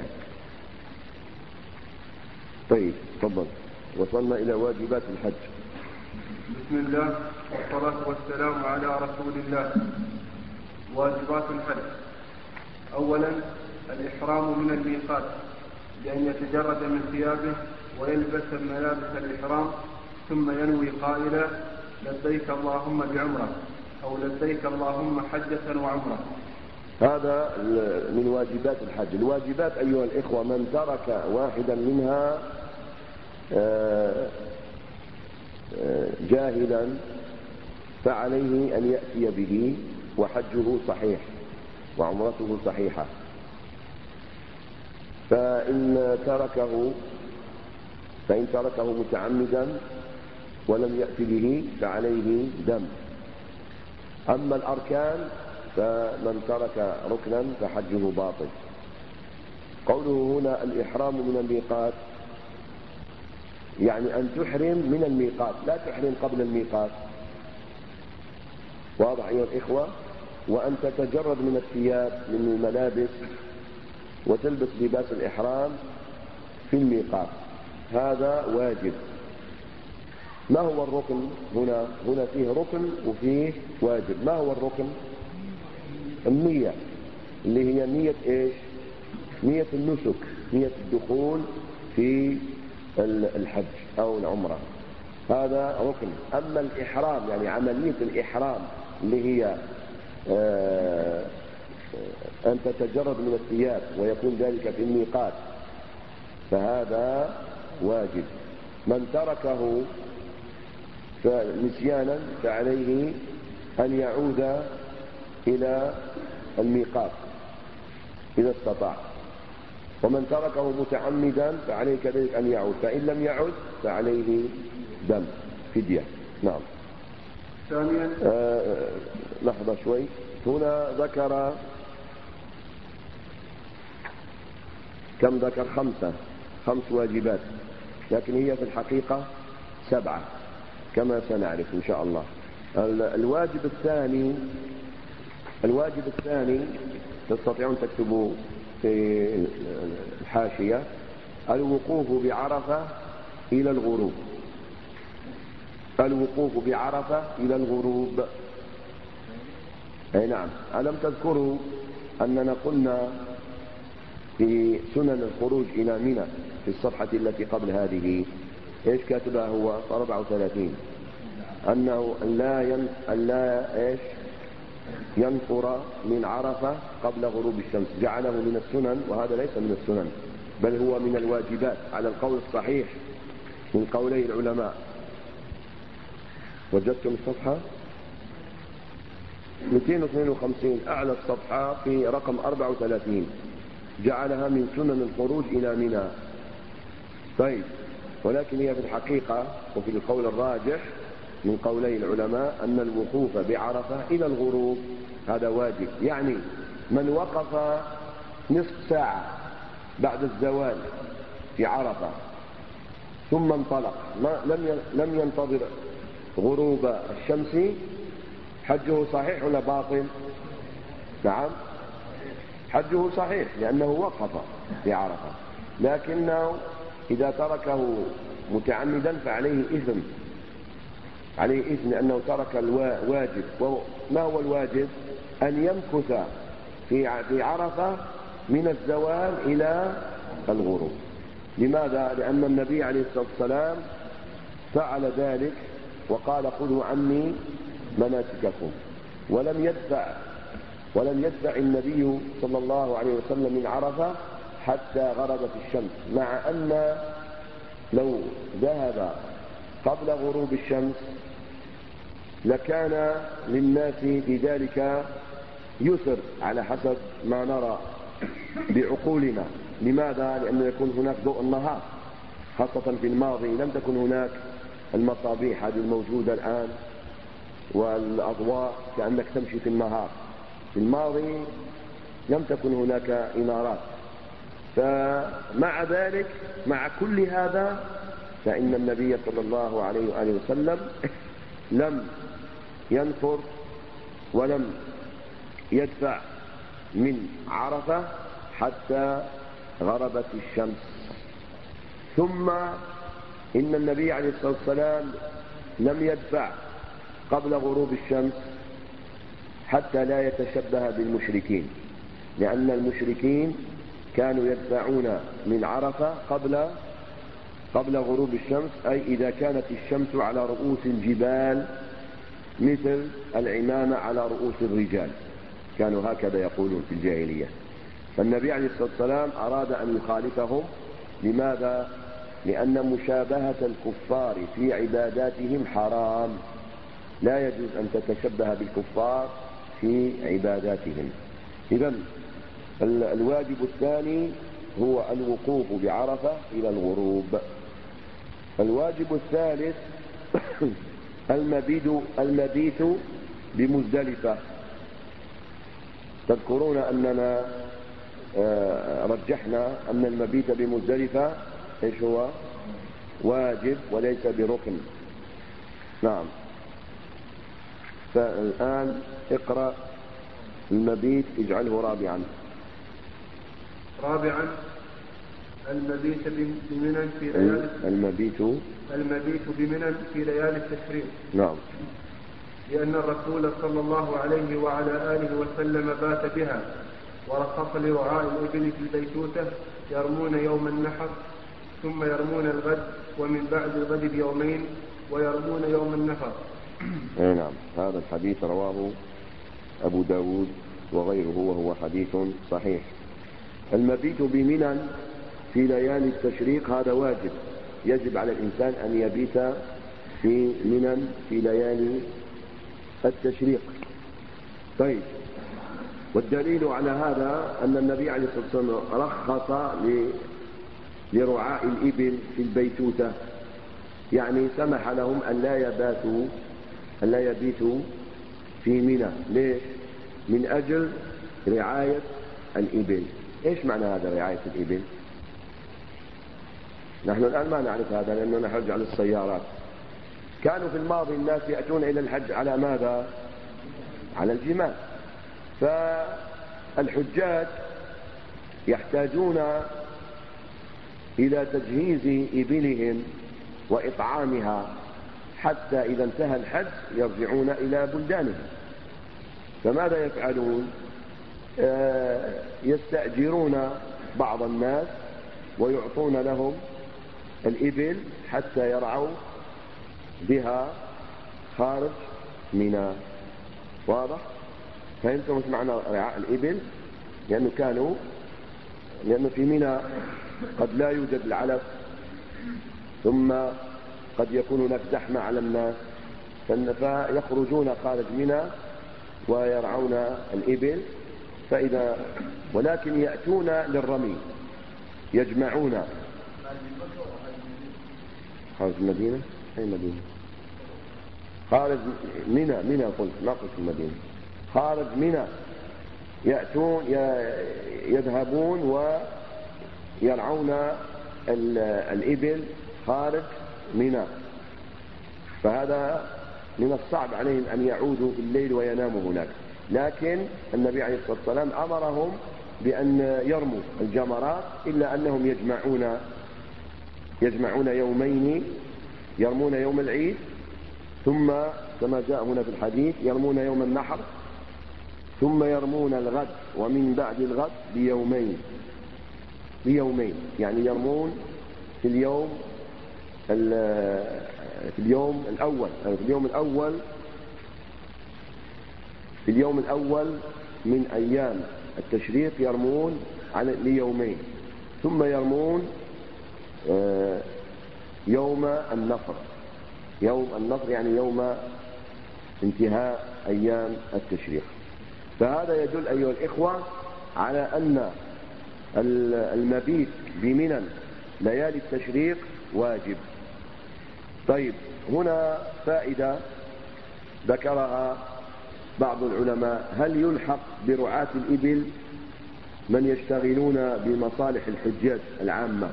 طيب تفضل. وصلنا إلى واجبات الحج. بسم الله والصلاة والسلام على رسول الله. واجبات الحج: أولا الإحرام من الميقات بأن يتجرد من ثيابه ويلبس ملابس الإحرام، ثم ينوي قائلا لبيك اللهم بعمرة أو لبيك اللهم حجة وعمرة. هذا من واجبات الحج. الواجبات أيها الإخوة من ترك واحدا منها جاهلا فعليه أن يأتي به وحجه صحيح وعمرته صحيحة. فإن تركه متعمدا ولم يأت به فعليه دم. أما الأركان فمن ترك ركنا فحجه باطل. قوله هنا الإحرام من الميقات، يعني أن تحرم من الميقات، لا تحرم قبل الميقات. واضح أيها الإخوة؟ وأن تتجرد من الثياب من الملابس وتلبس لباس الإحرام في الميقات، هذا واجب. ما هو الركن هنا؟ هنا فيه ركن وفيه واجب. ما هو الركن؟ النية، اللي هي نية إيش؟ نية النسك، نية الدخول في الحج أو العمرة، هذا ركن. أما الإحرام يعني عملية الإحرام اللي هي أن تتجرد من الثياب ويكون ذلك في الميقات، فهذا واجب. من تركه نسيانا فعليه أن يعود إلى الميقات إذا استطاع، ومن تركه متعمدا فعليه كذلك أن يعود، فإن لم يعد فعليه دم فدية. نعم. ثانيا لحظة شوي، هنا ذكر كم؟ ذكر 5 واجبات، لكن هي في الحقيقة 7 كما سنعرف إن شاء الله. الواجب الثاني تستطيعون تكتبوا في الحاشية: الوقوف بعرفة إلى الغروب. الوقوف بعرفة إلى الغروب. أي نعم. ألم تذكروا أننا قلنا في سنن الخروج إلى منى في الصفحة التي قبل هذه إيش كاتبها هو 34؟ أنه لا إيش ينفر من عرفة قبل غروب الشمس، جعله من السنن، وهذا ليس من السنن بل هو من الواجبات على القول الصحيح من قولي العلماء. وجدتم الصفحة 252 أعلى الصفحة في رقم 34، جعلها من سنن الخروج إلى منى. طيب، ولكن هي في الحقيقة وفي القول الراجح من قولي العلماء أن الوقوف بعرفة إلى الغروب هذا واجب. يعني من وقف نصف ساعة بعد الزوال في عرفة ثم انطلق لم ينتظر غروب الشمس، حجه صحيح ولا باطل؟ نعم، حجه صحيح لأنه وقف في عرفة، لكنه إذا تركه متعمدا فعليه إثم، عليه إثم لأنه ترك الواجب. ما هو الواجب؟ أن يمكث في عرفة من الزوال إلى الغروب. لماذا؟ لأن النبي عليه الصلاة والسلام فعل ذلك وقال: خذوا عني مناسككم. ولم يدفع النبي صلى الله عليه وسلم من عرفة حتى غربت الشمس، مع أن لو ذهب قبل غروب الشمس لكان للناس في ذلك يسر على حسب ما نرى بعقولنا. لماذا؟ لأنه يكون هناك ضوء النهار، خاصة في الماضي لم تكن هناك المصابيح هذه الموجودة الآن والأضواء كأنك تمشي في النهار. في الماضي لم تكن هناك إنارات. فمع ذلك مع كل هذا فإن النبي صلى الله عليه وآله وسلم لم ينفر ولم يدفع من عرفة حتى غربت الشمس. ثم إن النبي عليه الصلاة والسلام لم يدفع قبل غروب الشمس حتى لا يتشبه بالمشركين، لأن المشركين كانوا يدفعون من عرفة قبل غروب الشمس، أي إذا كانت الشمس على رؤوس الجبال مثل العمامة على رؤوس الرجال، كانوا هكذا يقولون في الجاهلية. فالنبي عليه الصلاة والسلام أراد أن يخالفهم. لماذا؟ لأن مشابهة الكفار في عباداتهم حرام، لا يجوز أن تتشبه بالكفار في عباداتهم. إذن الواجب الثاني هو الوقوف بعرفة إلى الغروب. الواجب الثالث المبيت بمزدلفة. تذكرون أننا رجحنا أن المبيت بمزدلفة إيش هو؟ واجب وليس بركن. نعم. فالآن اقرأ المبيت اجعله رابعا. رابعا المبيت بمنى في ليالي المبيت بمنى في ليالي التشريق. نعم. لأن الرسول صلى الله عليه وعلى آله وسلم بات بها، ورخص لرعاء الإبل في البيتوتة يرمون يوم النحر ثم يرمون الغد، ومن بعد الغد بيومين ويرمون يوم النفر. نعم. هذا الحديث رواه أبو داود وغيره وهو حديث صحيح. المبيت بمنى في ليالي التشريق هذا واجب، يجب على الإنسان أن يبيت في منى في ليالي التشريق. طيب، والدليل على هذا أن النبي عليه الصلاة والسلام رخص لرعاء الإبل في البيتوتة، يعني سمح لهم أن لا يبيتوا في منى. ليش؟ من أجل رعاية الإبل. إيش معنى هذا رعاية الإبل؟ نحن الآن ما نعرف هذا لأننا نحج على السيارات. كانوا في الماضي الناس يأتون إلى الحج على ماذا؟ على الجمال. فالحجاج يحتاجون إلى تجهيز إبلهم وإطعامها حتى إذا انتهى الحج يرجعون إلى بلدانهم. فماذا يفعلون؟ يستأجرون بعض الناس ويعطون لهم الإبل حتى يرعوا بها خارج منى. واضح؟ فهمتم ايش معنى رعاء الإبل؟ لأنه في منى قد لا يوجد العلف، ثم قد يكون هناك زحمة على الناس، فيخرجون خارج منى ويرعون الإبل. ولكن يأتون للرمي، يجمعون خارج المدينة. أي مدينة؟ خارج منى قلت، ما قلت المدينة. خارج منى يأتون يذهبون ويرعون الإبل خارج منى. فهذا من الصعب عليهم أن يعودوا في الليل ويناموا هناك، لكن النبي عليه الصلاة والسلام أمرهم بأن يرموا الجمرات، إلا أنهم يجمعون يومين، يرمون يوم العيد، ثم كما جاء هنا في الحديث يرمون يوم النحر، ثم يرمون الغد، ومن بعد الغد بيومين، يعني يرمون في اليوم الأول من أيام التشريق يرمون ليومين، ثم يرمون يوم النفر. يوم النفر يعني يوم انتهاء أيام التشريق. فهذا يدل أيها الإخوة على أن المبيت بمنى ليالي التشريق واجب. طيب، هنا فائدة ذكرها بعض العلماء: هل يلحق برعاة الإبل من يشتغلون بمصالح الحجاج العامة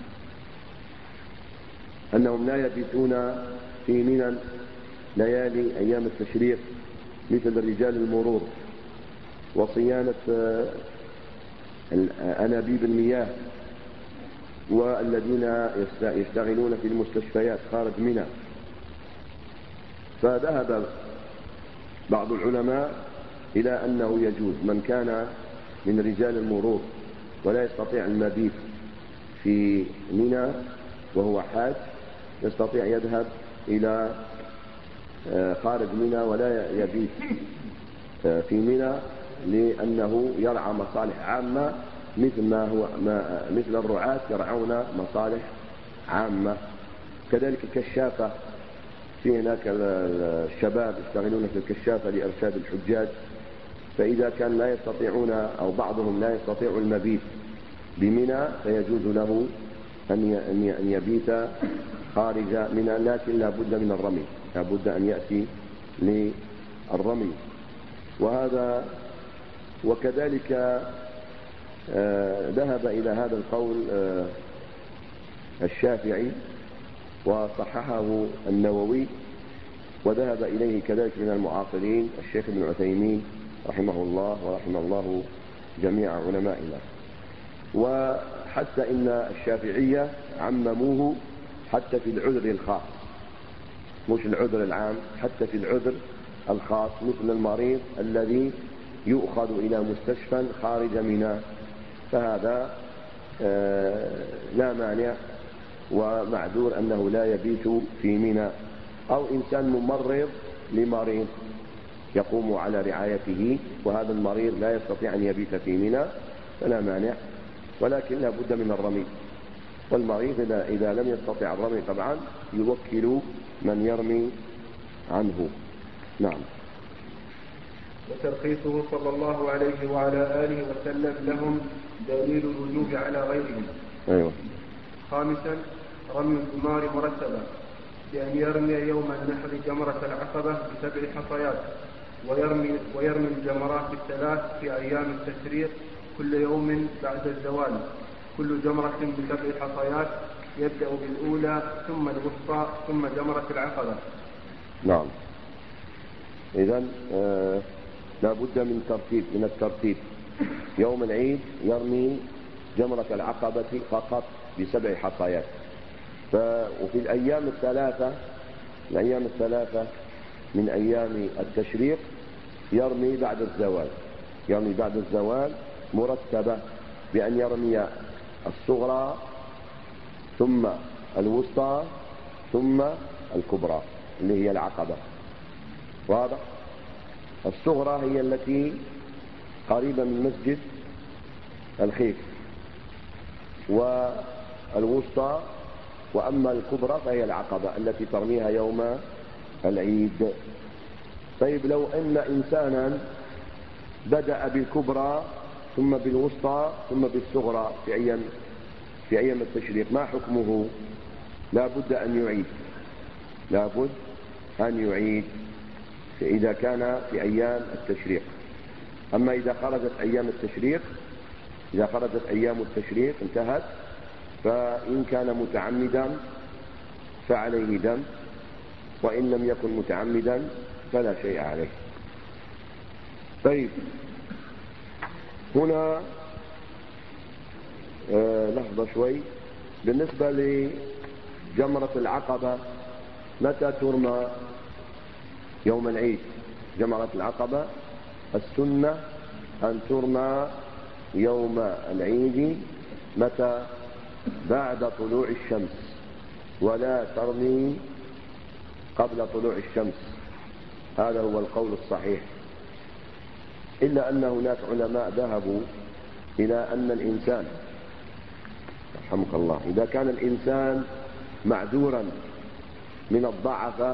أنهم لا يبيتون في منى ليالي أيام التشريق، مثل رجال المرور وصيانة أنابيب المياه والذين يشتغلون في المستشفيات خارج منى؟ فذهب بعض العلماء إلى أنه يجوز من كان من رجال المرور ولا يستطيع المبيت في منى وهو حاج، يستطيع يذهب إلى خارج منى ولا يبيت في منى، لأنه يرعى مصالح عامة مثل الرعاة يرعون مصالح عامة. كذلك الكشافة، في هناك الشباب يشتغلون في الكشافة لإرشاد الحجاج، فإذا كان لا يستطيعون أو بعضهم لا يستطيع المبيت بمنى فيجوز له أن يبيت خارج منى، لكن لا بد من الرمي، لا بد أن يأتي للرمي. وهذا وكذلك ذهب إلى هذا القول الشافعي وصححه النووي، وذهب إليه كذلك من المعاصرين الشيخ ابن عثيمين رحمه الله ورحمه الله جميع علمائنا. وحتى إن الشافعية عمموه حتى في العذر الخاص، مش العذر العام، حتى في العذر الخاص، مثل المريض الذي يؤخذ إلى مستشفى خارج منى، فهذا لا مانع ومعذور أنه لا يبيت في منى. أو إنسان ممرض لمريض يقوم على رعايته، وهذا المريض لا يستطيع أن يبيت في منى، فلا مانع، ولكن لا بد من الرمي. والمريض إذا لم يستطع الرمي طبعا يوكل من يرمي عنه. نعم. وترخيصه صلى الله عليه وعلى آله وسلم لهم دليل الوجوب على غيرهم. أيوة. خامسا رمي الجمار مرتبا، بأن يرمي يوم النحر جمرة العقبة ب7 حصيات، ويرمي الجمرات الثلاث في أيام التشريق كل يوم بعد الزوال، كل جمرة ب7 حصيات، يبدأ بالأولى ثم الوسطى ثم جمرة العقبة. نعم. إذن لا بد من الترتيب. يوم العيد يرمي جمرة العقبة فقط ب7 حصيات، وفي الأيام الثلاثة من أيام التشريق يرمي بعد الزوال مرتبة، بأن يرمي الصغرى ثم الوسطى ثم الكبرى اللي هي العقبة. واضح؟ الصغرى هي التي قريبة من مسجد الخيف، والوسطى، وأما الكبرى فهي العقبة التي ترميها يوم العيد. طيب لو أن إنسانا بدأ بالكبرى ثم بالوسطى ثم بالصغرى في أيام التشريق، ما حكمه؟ لا بد أن يعيد إذا كان في أيام التشريق. أما إذا خرجت أيام التشريق انتهت، فإن كان متعمدا فعليه دم، وإن لم يكن متعمدا فلا شيء عليه. طيب هنا لحظة شوي. بالنسبة لجمرة العقبة متى ترمى؟ يوم العيد. جمرة العقبة السنة أن ترمى يوم العيد. متى؟ بعد طلوع الشمس، ولا ترمي قبل طلوع الشمس. هذا هو القول الصحيح، إلا أن هناك علماء ذهبوا إلى أن الإنسان رحمك الله إذا كان الإنسان معذورا من الضعفة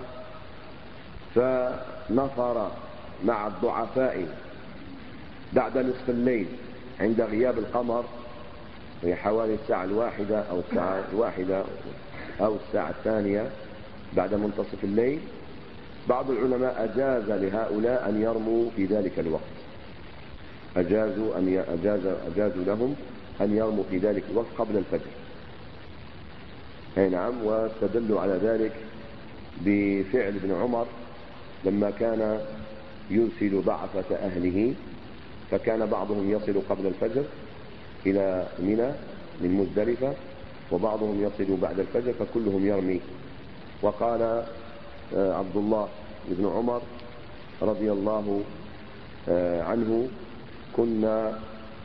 فنفر مع الضعفاء بعد نصف الليل عند غياب القمر، هي حوالي الساعة 1 أو الساعة 1 أو الساعة 2 بعد منتصف الليل، بعض العلماء أجاز لهؤلاء أن يرموا في ذلك الوقت، أجازوا لهم أن يرموا في ذلك الوقت قبل الفجر. أي نعم. واستدلوا على ذلك بفعل ابن عمر لما كان يرسل ضعفة أهله، فكان بعضهم يصل قبل الفجر إلى منى من مزدلفة، وبعضهم يصل بعد الفجر، فكلهم يرمي. وقال عبد الله بن عمر رضي الله عنه كنا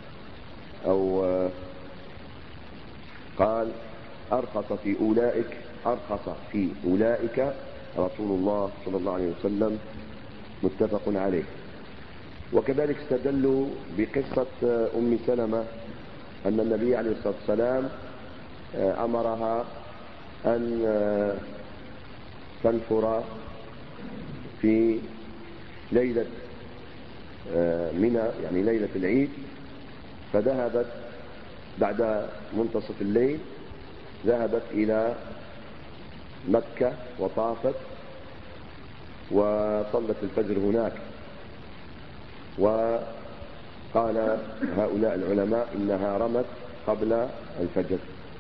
قال أرخص في أولئك رسول الله صلى الله عليه وسلم، متفق عليه. وكذلك استدلوا بقصة أم سلمة أن النبي عليه الصلاة والسلام أمرها أن تنفر في ليلة منى، يعني ليلة العيد، فذهبت بعد منتصف الليل ذهبت إلى مكة وطافت وصلت الفجر هناك، وقال هؤلاء العلماء إنها رمت قبل الفجر.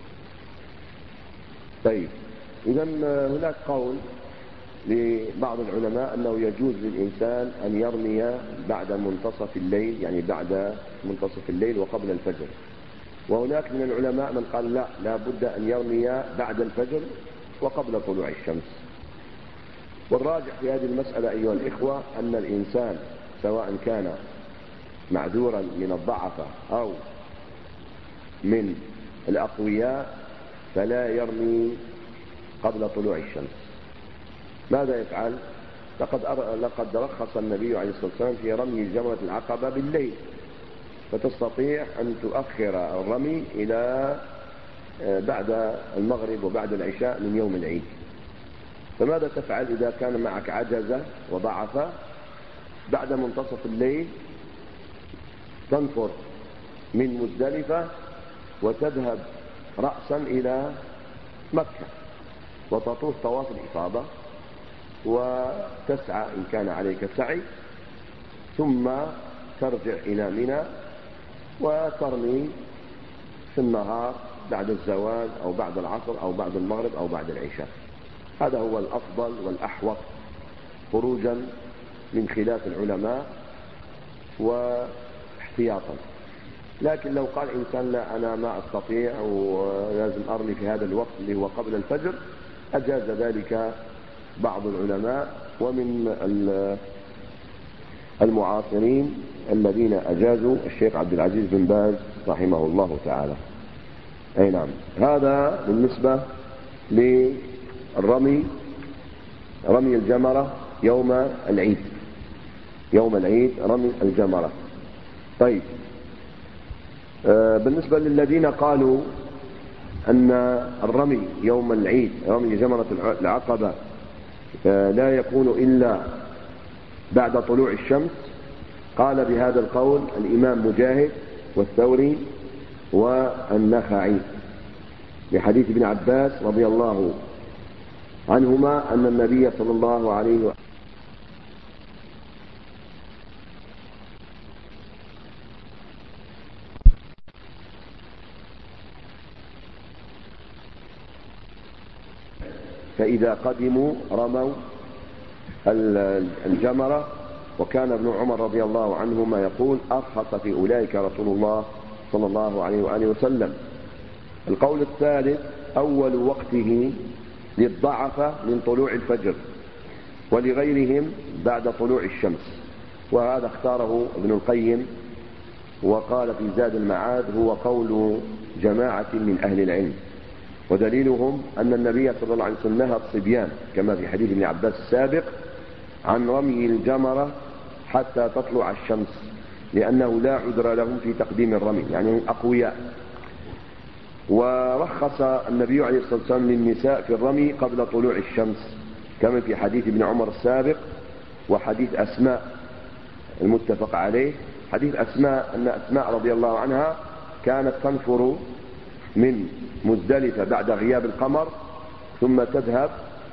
طيب، إذا هناك قول لبعض العلماء أنه يجوز للإنسان أن يرمي بعد منتصف الليل، يعني بعد منتصف الليل وقبل الفجر. وهناك من العلماء من قال لا بد أن يرمي بعد الفجر وقبل طلوع الشمس. والراجح في هذه المسألة أيها الإخوة أن الإنسان سواء كان معذورا من الضعفة أو من الأقوياء فلا يرمي قبل طلوع الشمس. ماذا يفعل؟ لقد رخص النبي عليه الصلاة والسلام في رمي جمرة العقبة بالليل، فتستطيع أن تؤخر الرمي إلى بعد المغرب وبعد العشاء من يوم العيد. فماذا تفعل إذا كان معك عجزة وضعف؟ بعد منتصف الليل تنفر من مزدلفة وتذهب رأسا إلى مكة وتطوف طواف الإفاضة وتسعى إن كان عليك سعي، ثم ترجع إلى منى وترمي في النهار بعد الزوال أو بعد العصر أو بعد المغرب أو بعد العشاء. هذا هو الأفضل والأحوط خروجا من خلاف العلماء واحتياطا. لكن لو قال إنسان لا أنا ما أستطيع ولازم أرمي في هذا الوقت اللي هو قبل الفجر، أجاز ذلك بعض العلماء ومن المعاصرين الذين أجازوا الشيخ عبد العزيز بن باز رحمه الله تعالى. أي نعم، هذا بالنسبة للرمي، رمي الجمرة يوم العيد، يوم العيد رمي الجمرة. طيب، بالنسبة للذين قالوا أن الرمي يوم العيد رمي جمرة العقبة لا يكون إلا بعد طلوع الشمس، قال بهذا القول الإمام مجاهد والثوري والنخعي لحديث ابن عباس رضي الله عنهما أن النبي صلى الله عليه وسلم فإذا قدموا رموا الجمرة. وكان ابن عمر رضي الله عنهما يقول أرخص في أولئك رسول الله صلى الله عليه وآله وسلم. القول الثالث أول وقته للضعفة من طلوع الفجر ولغيرهم بعد طلوع الشمس، وهذا اختاره ابن القيم وقال في زاد المعاد هو قول جماعة من أهل العلم. ودليلهم أن النبي صلى الله عليه وسلم نهى الصبيان كما في حديث ابن عباس السابق عن رمي الجمرة حتى تطلع الشمس، لأنه لا عذر لهم في تقديم الرمي، يعني أقوياء. ورخص النبي عليه الصلاة والسلام للنساء في الرمي قبل طلوع الشمس كما في حديث ابن عمر السابق وحديث أسماء المتفق عليه. حديث أسماء أن أسماء رضي الله عنها كانت تنفر من مزدلفة بعد غياب القمر ثم تذهب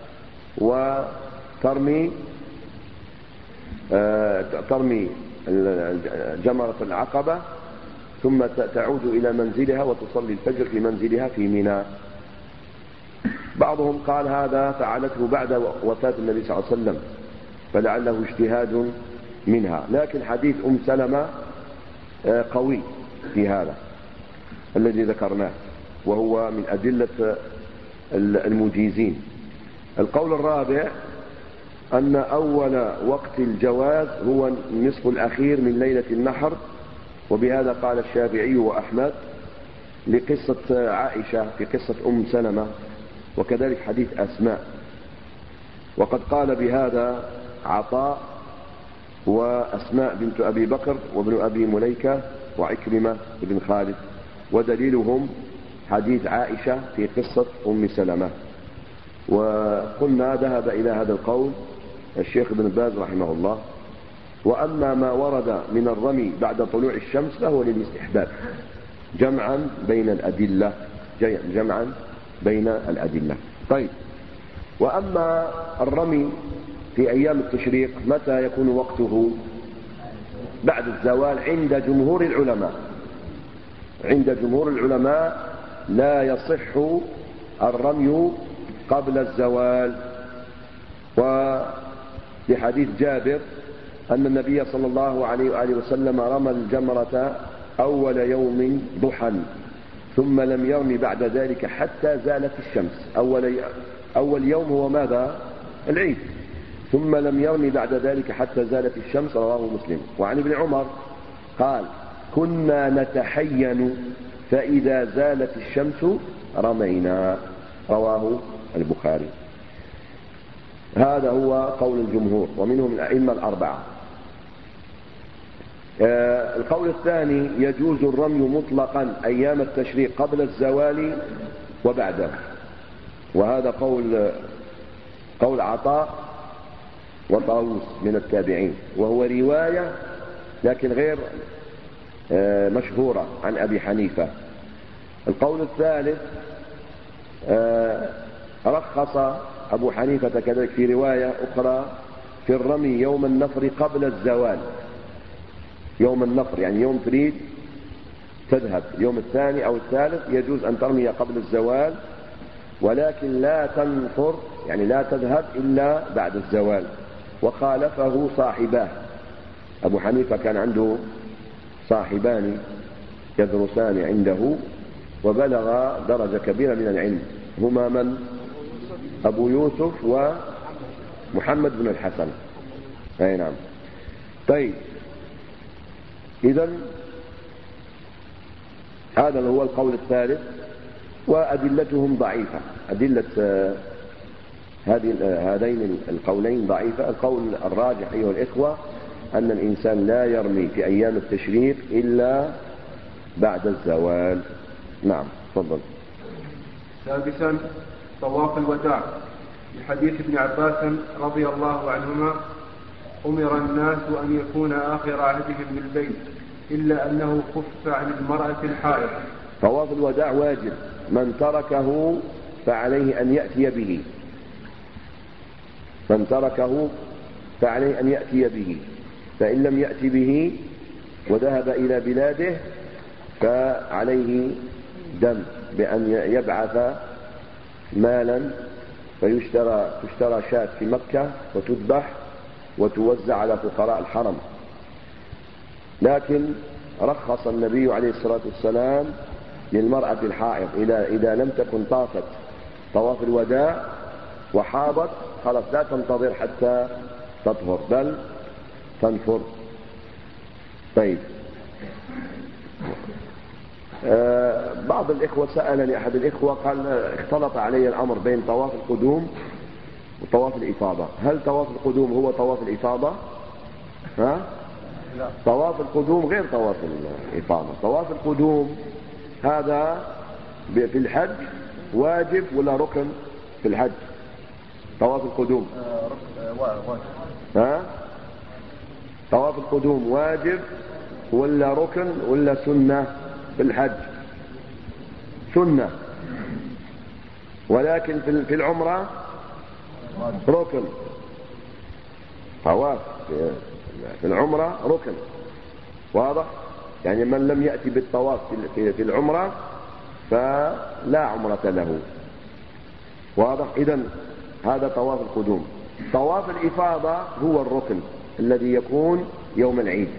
وترمي جمرة العقبة ثم تعود إلى منزلها وتصلي الفجر في منزلها في منى. بعضهم قال هذا فعلته بعد وفاة النبي صلى الله عليه وسلم فلعله اجتهاد منها، لكن حديث أم سلمة قوي في هذا الذي ذكرناه وهو من أدلة المجيزين. القول الرابع أن أول وقت الجواز هو النصف الأخير من ليلة النحر، وبهذا قال الشافعي وأحمد لقصة عائشة في قصة أم سلمة وكذلك حديث أسماء. وقد قال بهذا عطاء وأسماء بنت أبي بكر وابن أبي مليكة وعكرمة بن خالد، ودليلهم حديث عائشة في قصة أم سلمة. وقلنا ذهب إلى هذا القول الشيخ ابن باز رحمه الله. وأما ما ورد من الرمي بعد طلوع الشمس فهو للاستحباب جمعا بين الأدلة، جمعا بين الأدلة. طيب، وأما الرمي في أيام التشريق متى يكون وقته؟ بعد الزوال عند جمهور العلماء. عند جمهور العلماء لا يصح الرمي قبل الزوال، ولحديث جابر أن النبي صلى الله عليه وآله وسلم رمى الجمرة أول يوم ضحى ثم لم يرمي بعد ذلك حتى زالت الشمس. أول يوم هو ماذا؟ العيد. ثم لم يرمي بعد ذلك حتى زالت الشمس، رواه مسلم. وعن ابن عمر قال: كنا نتحين فإذا زالت الشمس رمينا، رواه البخاري. هذا هو قول الجمهور ومنهم الأئمة الأربعة. القول الثاني: يجوز الرمي مطلقا أيام التشريق قبل الزوال وبعده، وهذا قول عطاء وطاووس من التابعين، وهو رواية لكن غير مشهورة عن أبي حنيفة. القول الثالث: رخص أبو حنيفة كذلك في رواية أخرى في الرمي يوم النفر قبل الزوال. يوم النفر يعني يوم تريد تذهب، يوم الثاني أو الثالث يجوز أن ترمي قبل الزوال، ولكن لا تنفر يعني لا تذهب إلا بعد الزوال. وخالفه صاحباه. أبو حنيفة كان عنده صاحبان يدرسان عنده وبلغ درجة كبيرة من العلم، هما من؟ أبو يوسف ومحمد بن الحسن. أي نعم. طيب، إذن هذا هو القول الثالث، وأدلتهم ضعيفة. أدلة هذين القولين ضعيفة. القول الراجح أيها الإخوة أن الإنسان لا يرمي في أيام التشريق إلا بعد الزوال. نعم، تفضل. سادسا: طواف الوداع. لحديث ابن عباس رضي الله عنهما: أمر الناس أن يكون آخر عهدهم بالبيت إلا أنه خف عن المرأة الحائض. طواف الوداع واجب، من تركه فعليه أن يأتي به. من تركه فعليه أن يأتي به، فإن لم يأتي به وذهب إلى بلاده فعليه دم بأن يبعث مالا تشترى شاة في مكة وتذبح وتوزع على فقراء الحرم. لكن رخص النبي عليه الصلاة والسلام للمرأة الحائض إذا لم تكن طافت طواف الوداع وحاضت خلاص لا تنتظر حتى تطهر بل تنفر. طيب، بعض الإخوة سألني أحد الإخوة قال: اختلط علي الأمر بين طواف القدوم وطواف الإفاضة، هل طواف القدوم هو طواف الإفاضة؟ ها؟ لا. طواف القدوم غير طواف الإفاضة. طواف القدوم هذا في الحج واجب ولا ركن في الحج؟ طواف القدوم واجب. ها؟ طواف القدوم واجب ولا ركن ولا سنة في الحج؟ سنة، ولكن في العمرة ركن. طواف في العمرة ركن، واضح؟ يعني من لم يأتي بالطواف في العمرة فلا عمرة له، واضح؟ إذن هذا طواف القدوم. طواف الإفاضة هو الركن الذي يكون يوم العيد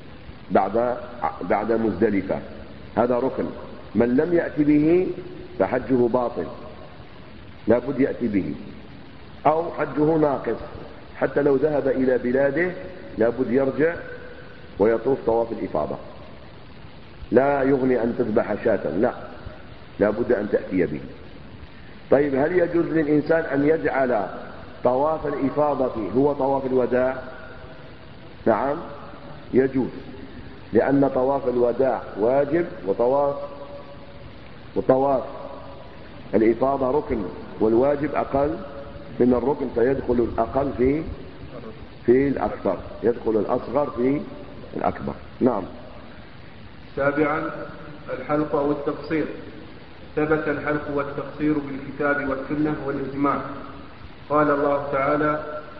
بعد مزدلفة، هذا ركن. من لم يأتي به فحجه باطل، لا بد يأتي به، أو حجه ناقص، حتى لو ذهب إلى بلاده لا بد يرجع ويطوف طواف الإفاضة. لا يغني أن تذبح شاة، لا بد أن تأتي به. طيب، هل يجوز للإنسان أن يجعل طواف الإفاضة هو طواف الوداع؟ نعم يجوز، لأن طواف الوداع واجب وطواف الإفاضة ركن، والواجب أقل من الركن، فيدخل الأقل في الأكثر، يدخل الأصغر في الأكبر. نعم. سابعا: الحلق أو التقصير. ثبت الحلق والتقصير بالكتاب والسنة والإجماع. قال الله تعالى: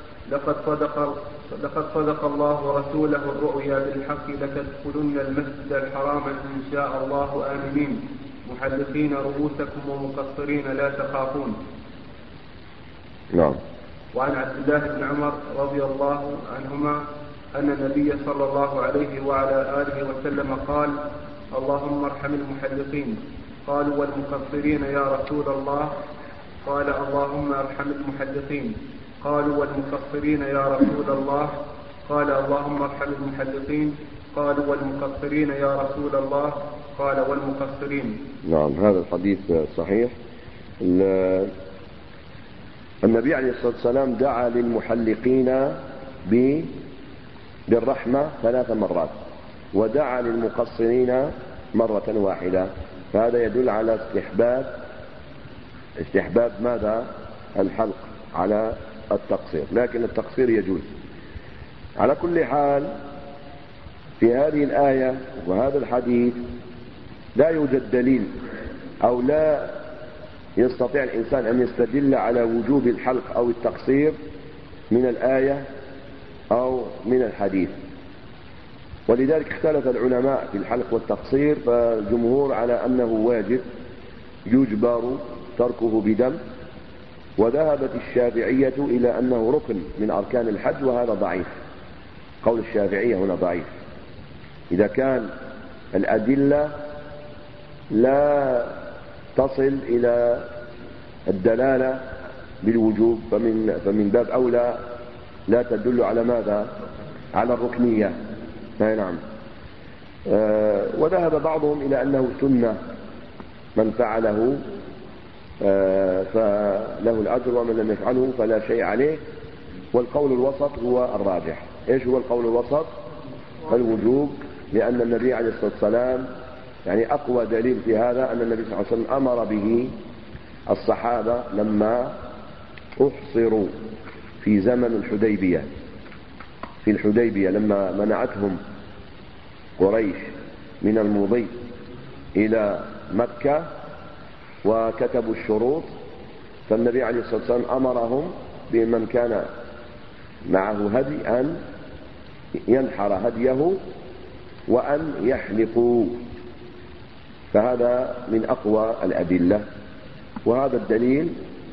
لقد صدق الله ورسوله الرؤيا بالحق لتدخلن المسجد الحرام إن شاء الله آمنين محلقين رؤوسكم ومقصرين لا تخافون. نعم. وعن عبد الله بن عمر رضي الله عنهما أن النبي صلى الله عليه وعلى آله وسلم قال: اللهم ارحم المحلقين. قالوا: والمقصرين يا رسول الله؟ قال: اللهم ارحم المحلقين. قالوا: والمقصرين يا رسول الله؟ قال: اللهم ارحم المحلقين. قالوا: والمقصرين يا رسول الله؟ قال: والمقصرين. نعم، هذا الحديث صحيح. النبي عليه الصلاة والسلام دعا للمحلقين بالرحمة 3 مرات، ودعا للمقصرين مرة واحدة، فهذا يدل على استحباب ماذا؟ الحلق على التقصير، لكن التقصير يجوز. على كل حال في هذه الآية وهذا الحديث لا يوجد دليل أو لا يستطيع الإنسان أن يستدل على وجوب الحلق أو التقصير من الآية أو من الحديث، ولذلك اختلف العلماء في الحلق والتقصير، فالجمهور على أنه واجب يجبر تركه بدم، وذهبت الشافعية إلى أنه ركن من أركان الحج، وهذا ضعيف. قول الشافعية هنا ضعيف إذا كان الأدلة لا تصل إلى الدلالة بالوجوب، فمن باب أولى لا تدل على ماذا؟ على الركنية. نعم. وذهب بعضهم إلى أنه سنة، من فعله فله الأجر، ومن لم يفعله فلا شيء عليه. والقول الوسط هو الراجح. إيش هو القول الوسط؟ الوجوب، لأن النبي عليه الصلاة والسلام يعني أقوى دليل في هذا أن النبي صلى الله عليه وسلم أمر به الصحابة لما أحصروا في زمن الحديبية، في الحديبية لما منعتهم قريش من المضي إلى مكة وكتبوا الشروط، فالنبي عليه الصلاة والسلام أمرهم بمن كان معه هدي أن ينحر هديه وأن يحلقوا، فهذا من أقوى الأدلة، وهذا الدليل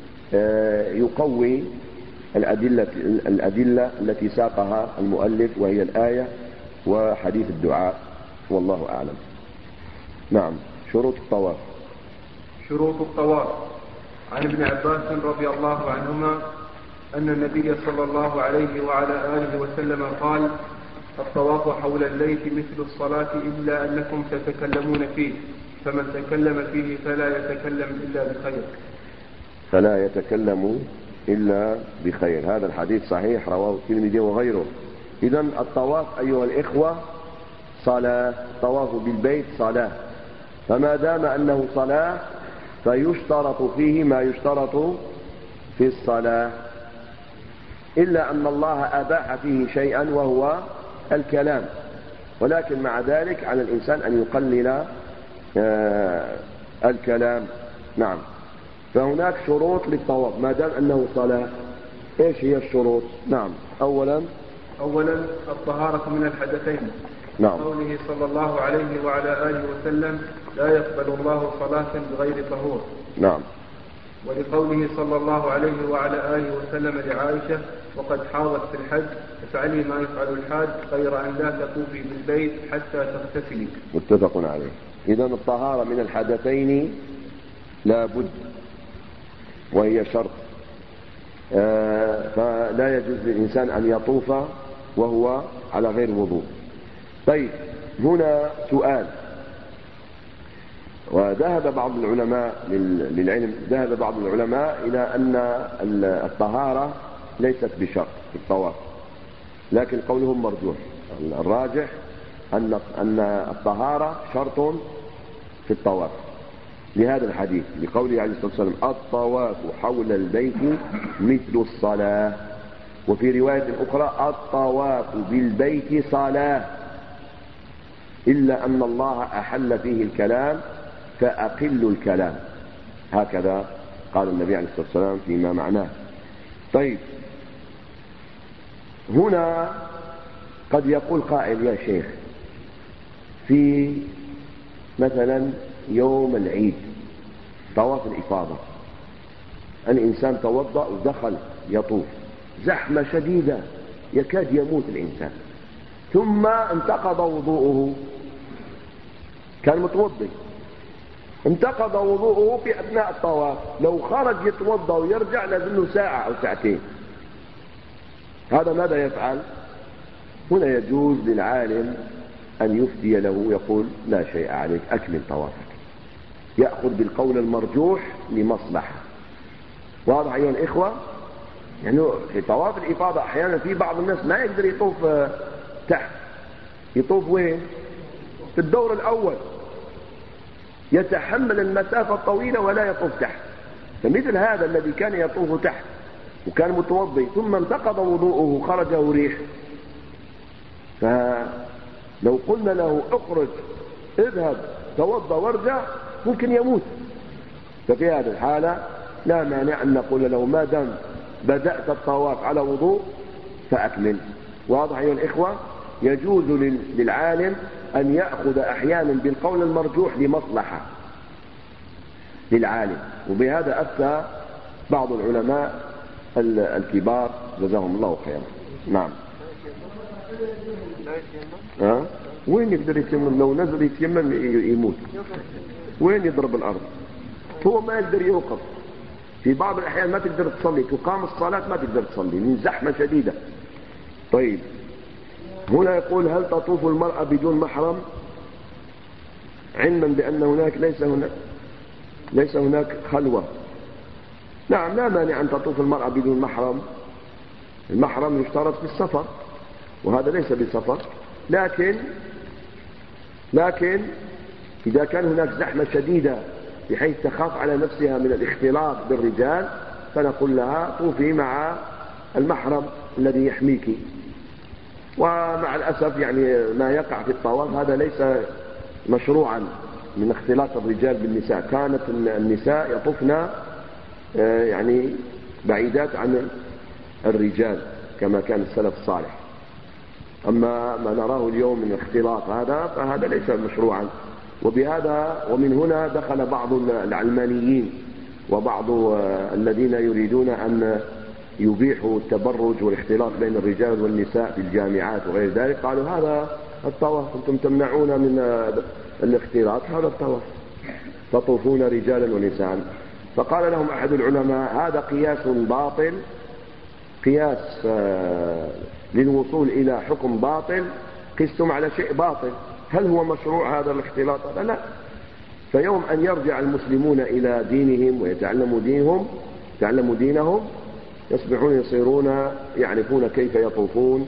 يقوي الأدلة التي ساقها المؤلف، وهي الآية وحديث الدعاء، والله أعلم. نعم. شروط الطواف. شروط الطواف. عن ابن عباس رضي الله عنهما أن النبي صلى الله عليه وعلى آله وسلم قال: الطواف حول البيت مثل الصلاة إلا أنكم تتكلمون فيه، فمن تكلم فيه فلا يتكلم إلا بخير. فلا يتكلم إلا بخير. هذا الحديث صحيح، رواه الترمذي وغيره. إذن الطواف أيها الإخوة صلاة، الطواف بالبيت صلاة، فما دام أنه صلاة فيشترط فيه ما يشترط في الصلاة، إلا أن الله أباح فيه شيئا وهو الكلام، ولكن مع ذلك على الإنسان أن يقلل الكلام. نعم. فهناك شروط للطواف ما دام أنه صلاة. إيش هي الشروط؟ نعم. أولا الطهارة من الحدثين. نعم. قوله صلى الله عليه وعلى آله وسلم: لا يقبل الله صلاة بغير طهور. نعم. ولقوله صلى الله عليه وعلى آله وسلم لعائشة: وقد حاضت في الحج افعلي ما يفعل الحاج غير أن لا تطوفي بالبيت حتى تغتسلي. متفق عليه. إذن الطهارة من الحدثين لا بد، وهي شرط، فلا يجوز للإنسان أن يطوف وهو على غير وضوء. طيب، هنا سؤال. وذهب بعض العلماء ذهب بعض العلماء إلى أن الطهارة ليست بشرط في الطواف، لكن قولهم مرجوح. الراجح أن الطهارة شرط في الطواف، لهذا الحديث، لقوله عليه الصلاة والسلام: الطواف حول البيت مثل الصلاة. وفي رواية أخرى: الطواف بالبيت صلاة، إلا أن الله أحل فيه الكلام فأقلوا الكلام. هكذا قال النبي عليه الصلاة والسلام فيما معناه. طيب، هنا قد يقول قائل: يا شيخ، في مثلا يوم العيد طواف الإفاضة، الإنسان توضأ ودخل يطوف، زحمة شديدة يكاد يموت الإنسان، ثم انتقض وضوءه، كان متوضئ، انتقض وضوءه في أثناء الطواف، لو خرج يتوضأ ويرجع لازم له ساعة أو ساعتين، هذا ماذا يفعل؟ هنا يجوز للعالم أن يفتي له، يقول: لا شيء عليك، أكمل طوافك، يأخذ بالقول المرجوح لمصلحة. واضح أيها الإخوة؟ يعني في طواف الإفاضة أحيانا في بعض الناس ما يقدر يطوف تحت، يطوف وين؟ في الدور الأول، يتحمل المسافة الطويلة ولا يطوف تحت. فمثل هذا الذي كان يطوف تحت وكان متوضئ ثم انتقض وضوءه خرجه ريح، فلو قلنا له: اخرج، اذهب توضأ وارجع، ممكن يموت. ففي هذه الحالة لا مانع أن نقول له: ما دام بدأت الطواف على وضوء فأكمل. واضح أيها الإخوة؟ يجوز للعالم أن يأخذ أحيانا بالقول المرجوح لمصلحة للعالم، وبهذا أفتى بعض العلماء الكبار جزاهم الله خيرا. نعم. وين يقدر يتيمم؟ لو نزل يتيمم يموت. وين يضرب الأرض؟ هو ما يقدر يوقف. في بعض الأحيان ما تقدر تصلي، تقام الصلاة ما تقدر تصلي من زحمة شديدة. طيب، هنا يقول: هل تطوف المرأة بدون محرم، علما بأن هناك ليس هناك خلوة؟ نعم، لا مانع أن تطوف المرأة بدون محرم. المحرم يشترط في السفر، وهذا ليس بسفر، لكن إذا كان هناك زحمة شديدة بحيث تخاف على نفسها من الاختلاط بالرجال، فنقول لها: طوفي مع المحرم الذي يحميك. ومع الأسف يعني ما يقع في الطواف هذا ليس مشروعا من اختلاط الرجال بالنساء. كانت النساء يطوفن يعني بعيدات عن الرجال كما كان السلف الصالح. أما ما نراه اليوم من اختلاط فهذا ليس مشروعا. ومن هنا دخل بعض العلمانيين وبعض الذين يريدون أن يبيحوا التبرج والاختلاط بين الرجال والنساء في الجامعات وغير ذلك، قالوا: هذا الطواف، أنتم تمنعون من الاختلاط، هذا الطواف، تطوفون رجالا ونساء. فقال لهم أحد العلماء: هذا قياس باطل، قياس للوصول إلى حكم باطل، قستم على شيء باطل. هل هو مشروع هذا الاختلاط؟ هذا لا. فيوم أن يرجع المسلمون إلى دينهم ويتعلموا دينهم يصبحون يصيرون يعرفون كيف يطوفون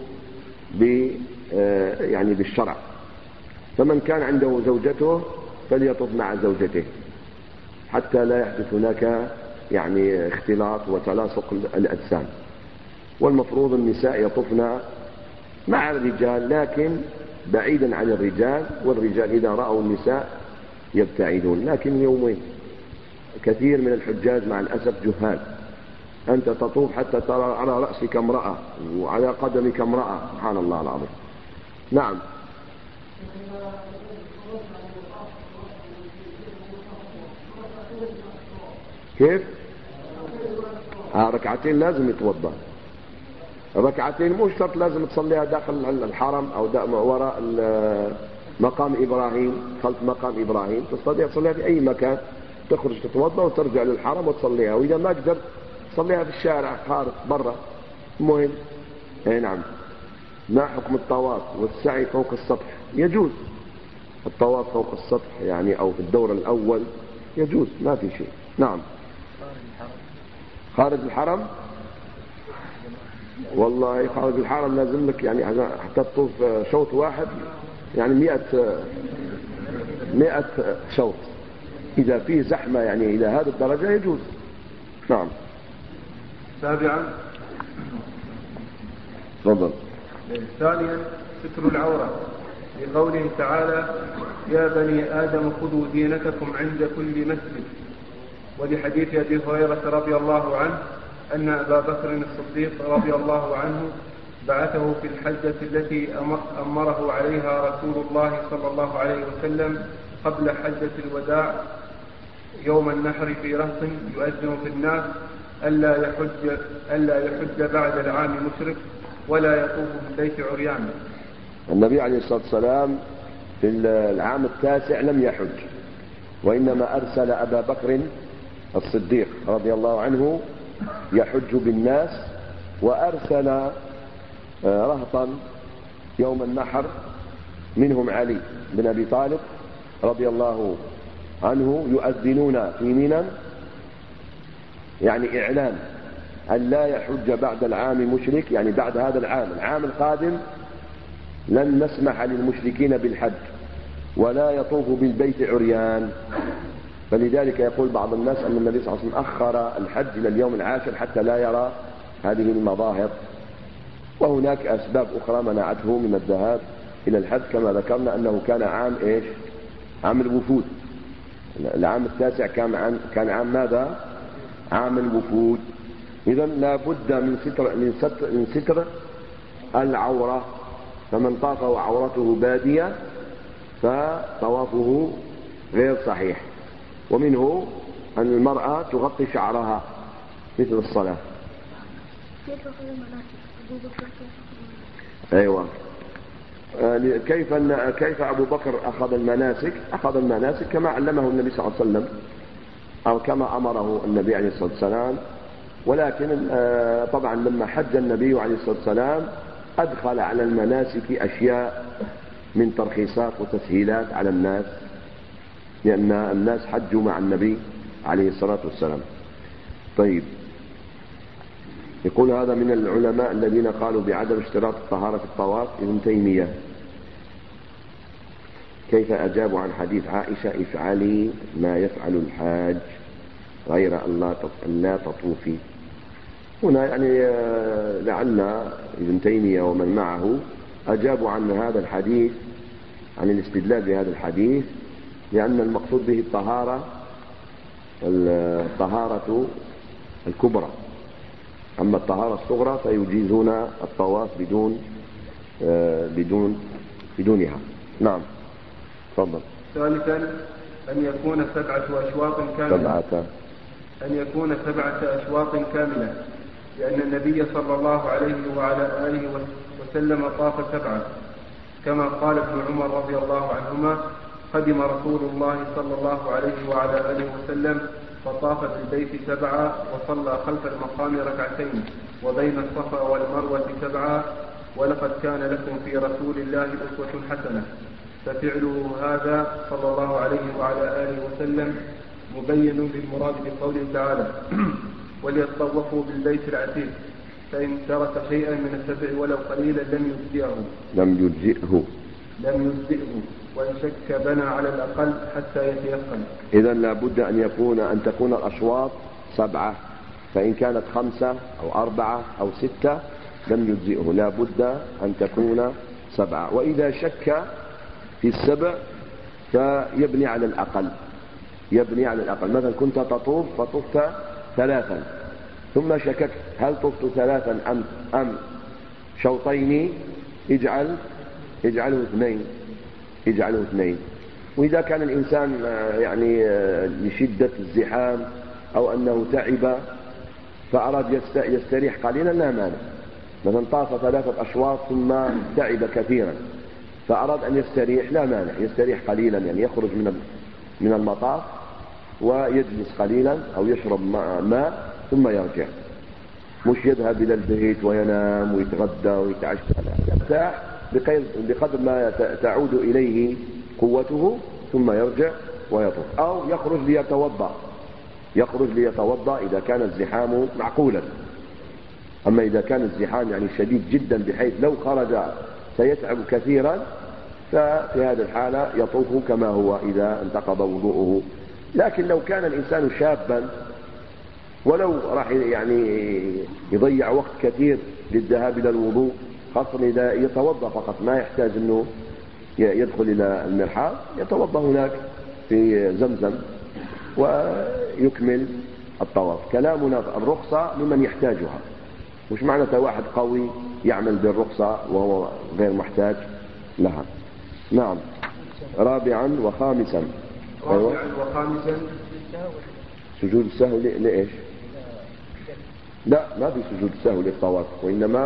يعني بالشرع. فمن كان عنده زوجته فليطوف مع زوجته حتى لا يحدث هناك يعني اختلاط وتلاصق الأجسام. والمفروض النساء يطوفن مع الرجال لكن بعيدا عن الرجال، والرجال إذا رأوا النساء يبتعدون. لكن يومين كثير من الحجاج مع الأسف جهال، أنت تطوف حتى ترى على رأسك امرأة وعلى قدمك امرأة، سبحان الله العظيم. نعم. كيف؟ ركعتين لازم يتوضأ، ركعتين مو شرط لازم تصليها داخل الحرم أو وراء مقام إبراهيم، خلف مقام إبراهيم، تصليها في أي مكان، تخرج تتوضأ وترجع للحرم وتصليها. وإذا ما قدرت تصليها في الشارع خارج برا. المهم نعم. ما حكم الطواف والسعي فوق السطح؟ يجوز الطواف فوق السطح يعني أو في الدور الأول يجوز، ما في شيء. نعم. خارج الحرم، والله خارج الحرم لازم لك يعني حتى تطوف شوط واحد يعني 100 شوط. إذا فيه زحمة يعني إلى هذه الدرجة يجوز. نعم. سابعا، تفضل. ثانيا، ستر العورة، لقوله تعالى: يا بني آدم خذوا زينتكم عند كل مسجد. ولحديث أبي هريرة رضي الله عنه أن أبا بكر الصديق رضي الله عنه بعثه في الحجة التي أمره عليها رسول الله صلى الله عليه وسلم قبل حجة الوداع يوم النحر في رهط يؤذن في الناس ألا يحج بعد العام مشرك ولا يطوف بالبيت عريان. النبي عليه الصلاة والسلام في العام التاسع لم يحج، وإنما أرسل أبا بكر الصديق رضي الله عنه يحج بالناس، وأرسل رهطا يوم النحر منهم علي بن أبي طالب رضي الله عنه يؤذنون في منى، يعني إعلان أن لا يحج بعد العام مشرك، يعني بعد هذا العام القادم لن نسمح للمشركين بالحج ولا يطوف بالبيت عريان. فلذلك يقول بعض الناس أن النبي صلى الله عليه وسلم أخر الحج إلى اليوم العاشر حتى لا يرى هذه المظاهر، وهناك أسباب أخرى منعته من الذهاب إلى الحج، كما ذكرنا أنه كان عام إيش؟ عام الوفود. العام التاسع كان عام ماذا؟ عام الوفود. إذن لا بد من ستر العورة، فمن طاف وعورته بادية فطوافه غير صحيح. ومنه أن المرأة تغطي شعرها مثل الصلاة. أيوة. كيف أبو بكر أخذ المناسك؟ أخذ المناسك كما علمه النبي صلى الله عليه وسلم أو كما أمره النبي عليه الصلاة والسلام، ولكن طبعا لما حج النبي عليه الصلاة والسلام أدخل على المناسك أشياء من ترخيصات وتسهيلات على الناس، لأن الناس حجوا مع النبي عليه الصلاة والسلام. طيب، يقول هذا من العلماء الذين قالوا بعدم اشتراط الطهارة في الطواف ابن تيمية. كيف أجاب عن حديث عائشة افعلي ما يفعل الحاج غير أن لا تطوفي؟ هنا يعني لعل ابن تيمية ومن معه أجابوا عن هذا الحديث، عن الاستدلال بهذا الحديث، لأن المقصود به الطهارة الكبرى، أما الطهارة الصغرى فيجيزون الطواف بدونها. نعم، تفضل. ثالثا أن يكون سبعة أشواط كاملة، لأن النبي صلى الله عليه وعلى آله وسلم طاف سبعة، كما قال ابن عمر رضي الله عنهما: قدم رسول الله صلى الله عليه وعلى آله وسلم فطاف في البيت سبعة وصلى خلف المقام ركعتين وبين الصفا والمروة سبعة، ولقد كان لكم في رسول الله أسوة حسنة. ففعله هذا صلى الله عليه وعلى آله وسلم مبين للمراد بقوله تعالى: وليطوفوا بالبيت العتيق، فإن ترك شيئا من السبع ولو قليلا لم يجزئه وإن شك بنى على الأقل حتى يتيقن. إذن لا بد أن تكون الأشواط 7، فإن كانت 5 أو 4 أو 6 لم يجزئه، لا بد أن تكون 7. وإذا شك في السبع فيبني على الأقل. مثلا كنت تطوف فطفت 3 ثم شككت هل طفت 3 أم شوطين، اجعله 2. وإذا كان الإنسان يعني لشدة الزحام أو أنه تعب فأراد يستريح قليلا لا مانع، مثلا طاف 3 أشواط ثم تعب كثيرا فأراد أن يستريح لا مانع، يستريح قليلا، يعني يخرج من المطاف ويجلس قليلا أو يشرب ماء ثم يرجع، مش يذهب إلى البيت وينام ويتغدى ويتعشى، يرتاح بقدر ما تعود إليه قوته ثم يرجع ويطوف، أو يخرج ليتوضأ إذا كان الزحام معقولا. أما إذا كان الزحام يعني شديد جدا بحيث لو خرج سيتعب كثيرا ففي هذه الحالة يطوف كما هو إذا انتقض وضوءه. لكن لو كان الإنسان شابا ولو راح يعني يضيع وقت كثير للذهاب إلى الوضوء، خاصة إذا يتوضأ فقط ما يحتاج أنه يدخل إلى المرحاض، يتوضأ هناك في زمزم ويكمل الطواف. كلامنا الرخصة لمن يحتاجها، مش معنى واحد قوي يعمل بالرخصة وهو غير محتاج لها. نعم. رابعا وخامسا. سجود السهو لإيش؟ لا، ما في سجود السهو للطواف، وإنما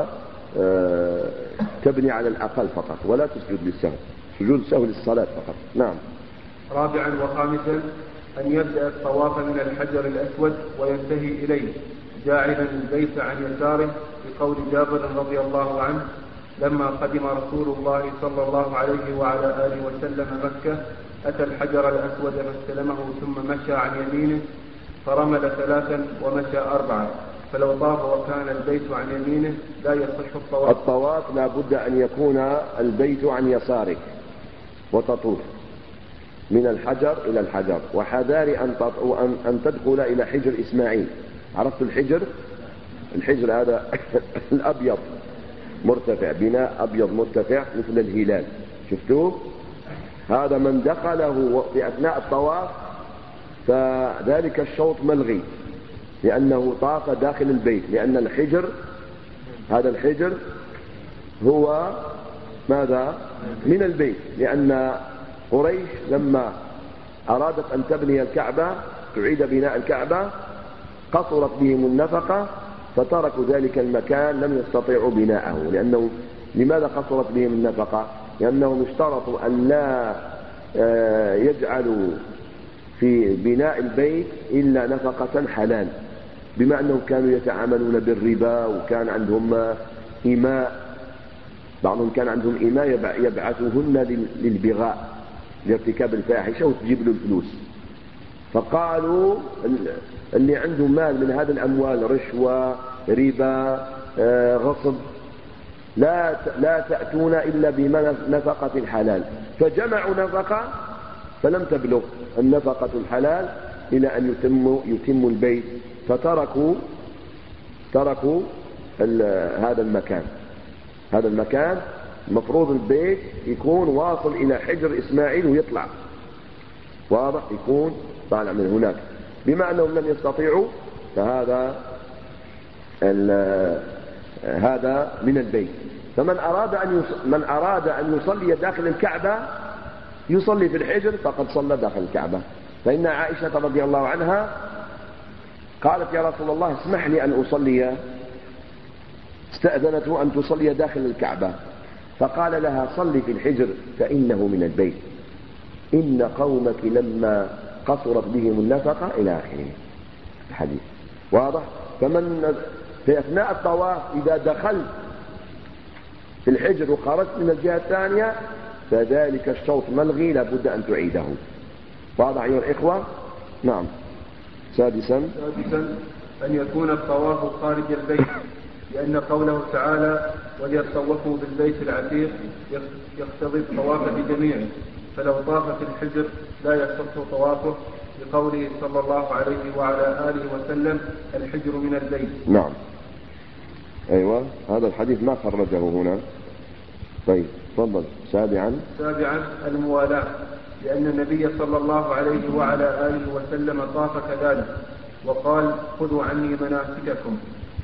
تبني على الأقل فقط ولا تسجد للسهو. سجود السهو للصلاة فقط. نعم. رابعا وخامسا أن يبدأ الطواف من الحجر الأسود وينتهي إليه جاعلا البيت عن يساره، بقول جابر رضي الله عنه: لما قدم رسول الله صلى الله عليه وعلى آله وسلم مكة أتى الحجر الأسود فاستلمه ثم مشى عن يمينه فرمل 3 ومشى 4، فلو طاف وكان البيت عن يمينه لا يصح الطواف. الطواف لا بد أن يكون البيت عن يسارك وتطوف من الحجر إلى الحجر، وحذار أن تدخل إلى حجر إسماعيل. عرفت الحجر؟ الحجر هذا الأبيض مرتفع، بناء أبيض مرتفع مثل الهلال، شفتوه؟ هذا من دخله في أثناء الطواف فذلك الشوط ملغي، لأنه طاف داخل البيت، لأن الحجر، هذا الحجر هو ماذا؟ من البيت، لأن قريش لما أرادت أن تبني الكعبة، تعيد بناء الكعبة، قصرت بهم النفقة فتركوا ذلك المكان، لم يستطيعوا بناءه. لأنه لماذا قصرت بهم النفقة؟ لأنهم اشترطوا أن لا يجعلوا في بناء البيت إلا نفقة حلال، بما أنهم كانوا يتعاملون بالربا، وكان عندهم إماء، بعضهم كان عندهم إماء يبعثوهن للبغاء، لارتكاب الفاحشة وتجيب له الفلوس. فقالوا اللي عنده مال من هذه الأموال، رشوة، ربا، غصب، لا تأتون إلا بنفقة الحلال. فجمعوا نفقة فلم تبلغ النفقة الحلال إلى أن يتموا البيت، فتركوا هذا المكان. مفروض البيت يكون واصل إلى حجر إسماعيل ويطلع، واضح، يكون طالع من هناك. بما أنهم لم يستطيعوا فهذا هذا من البيت. فمن أراد أن يصلي داخل الكعبة يصلي في الحجر فقد صلى داخل الكعبة. فإن عائشة رضي الله عنها قالت: يا رسول الله اسمح لي أن أصلي، استأذنته أن تصلي داخل الكعبة، فقال لها: صلي في الحجر فإنه من البيت، إن قومك لما قصرت بهم النفقة إلى آخره الحديث، واضح. فمن في أثناء الطواف إذا دخلت في الحجر وخرجت من الجهة الثانية فذلك الشوط ملغي، لابد أن تعيده، واضح أيها الإخوة؟ نعم. سادسا أن يكون الطواف خارج البيت، لأن قوله تعالى: وليطوفوا بالبيت العتيق يقتضي الطواف بجميعه، فلو طاف في الحجر لا يصح طوافه، لقوله صلى الله عليه وعلى آله وسلم: الحجر من البيت. نعم. أيوة، هذا الحديث ما خرجه هنا. طيب تفضل. سابعا الموالاة، لأن النبي صلى الله عليه وعلى آله وسلم طاف كذلك وقال: خذوا عني مناسككم،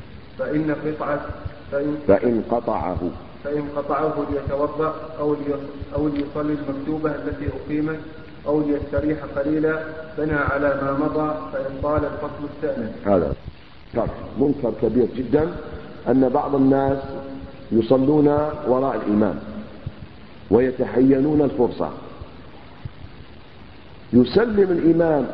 فإن قطعه ليتوضأ أو ليصلي المكتوبة التي أقيمت أو ليستريح قليلا بنى على ما مضى، فإن طال الفصل استأنف. هذا منكر كبير جدا، أن بعض الناس يصلون وراء الإمام ويتحينون الفرصة، يسلم الإمام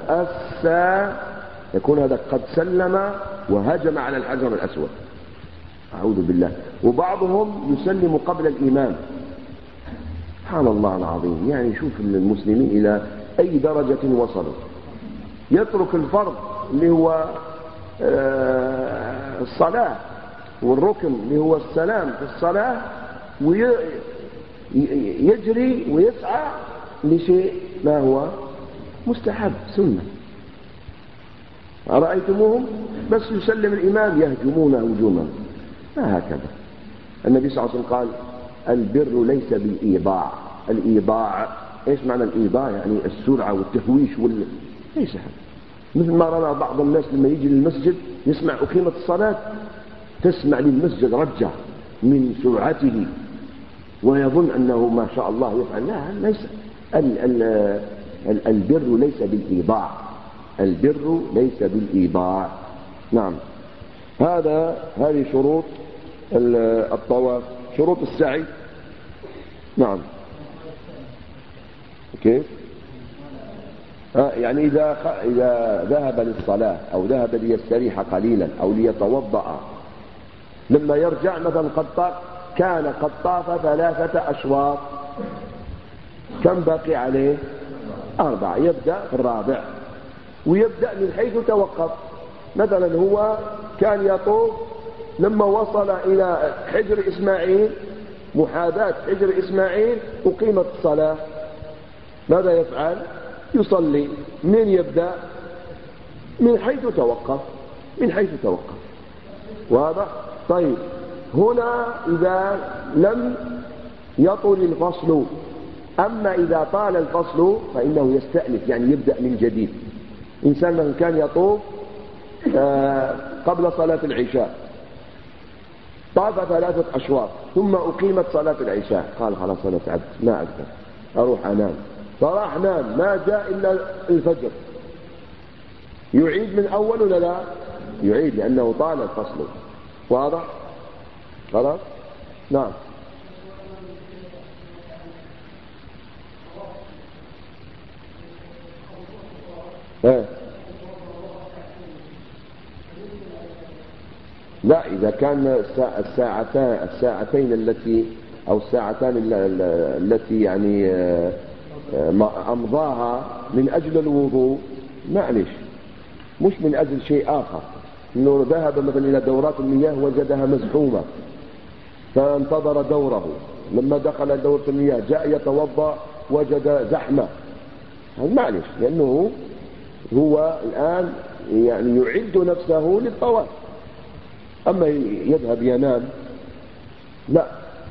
يكون هذا قد سلم وهجم على الحجر الأسود، أعوذ بالله. وبعضهم يسلم قبل الإمام، سبحان الله العظيم. يعني شوف المسلمين إلى أي درجة وصلوا، يترك الفرض اللي هو الصلاة والركن اللي هو السلام في الصلاة، ويجري ويسعى لشيء ما هو مستحب سنة. أرأيتموهم بس يسلم الإمام يهجمون هجوما، ما هكذا. النبي صلى الله عليه وسلم قال: البر ليس بالإيضاع. الإيضاع إيش معنى الإيضاع؟ يعني السرعة والتهويش ليس هذا. مثل ما رأى بعض الناس لما يجي للمسجد يسمع أقيمة الصلاة تسمع للمسجد رجة من سرعته ويظن أنه ما شاء الله يفعل. لا، ليس البر ليس بالإيضاع، البر ليس بالإيضاع. نعم، هذه شروط الطواف. شروط السعي. نعم، كيف؟ يعني إذا ذهب للصلاة أو ذهب ليستريح قليلا أو ليتوضأ لما يرجع مثلا كان قد طاف 3 أشواط، كم باقي عليه؟ 4. يبدأ في الرابع ويبدأ من حيث توقف. مثلا هو كان يطوف لما وصل إلى حجر إسماعيل، محاذاة حجر إسماعيل، أقيمت الصلاة، ماذا يفعل؟ يصلي. من يبدأ؟ من حيث توقف، من حيث توقف. واضح؟ طيب، هنا إذا لم يطل الفصل. أما إذا طال الفصل فإنه يستأنف، يعني يبدأ من جديد. إنسان من كان يطوف قبل صلاة العشاء، طاف 3 أشواط ثم أقيمت صلاة العشاء، قال خلاص أنا تعبت ما أقدر أروح أنام، فراح نام، ما جاء إلا الفجر، يعيد من أول ولا لا؟ يعيد، لأنه طال الفصل. واضح؟ خلاص؟ نعم. لا، إذا كان الساعتين التي أو الساعتان التي يعني أمضاها من أجل الوضوء، معلش، مش من أجل شيء آخر. إنه ذهب مثلا إلى دورات المياه وجدها مزحومة فانتظر دوره، لما دخل دورة المياه جاء يتوضأ وجد زحمة، معلش، لأنه هو الآن يعني يعد نفسه للطواف. أما يذهب ينام لا،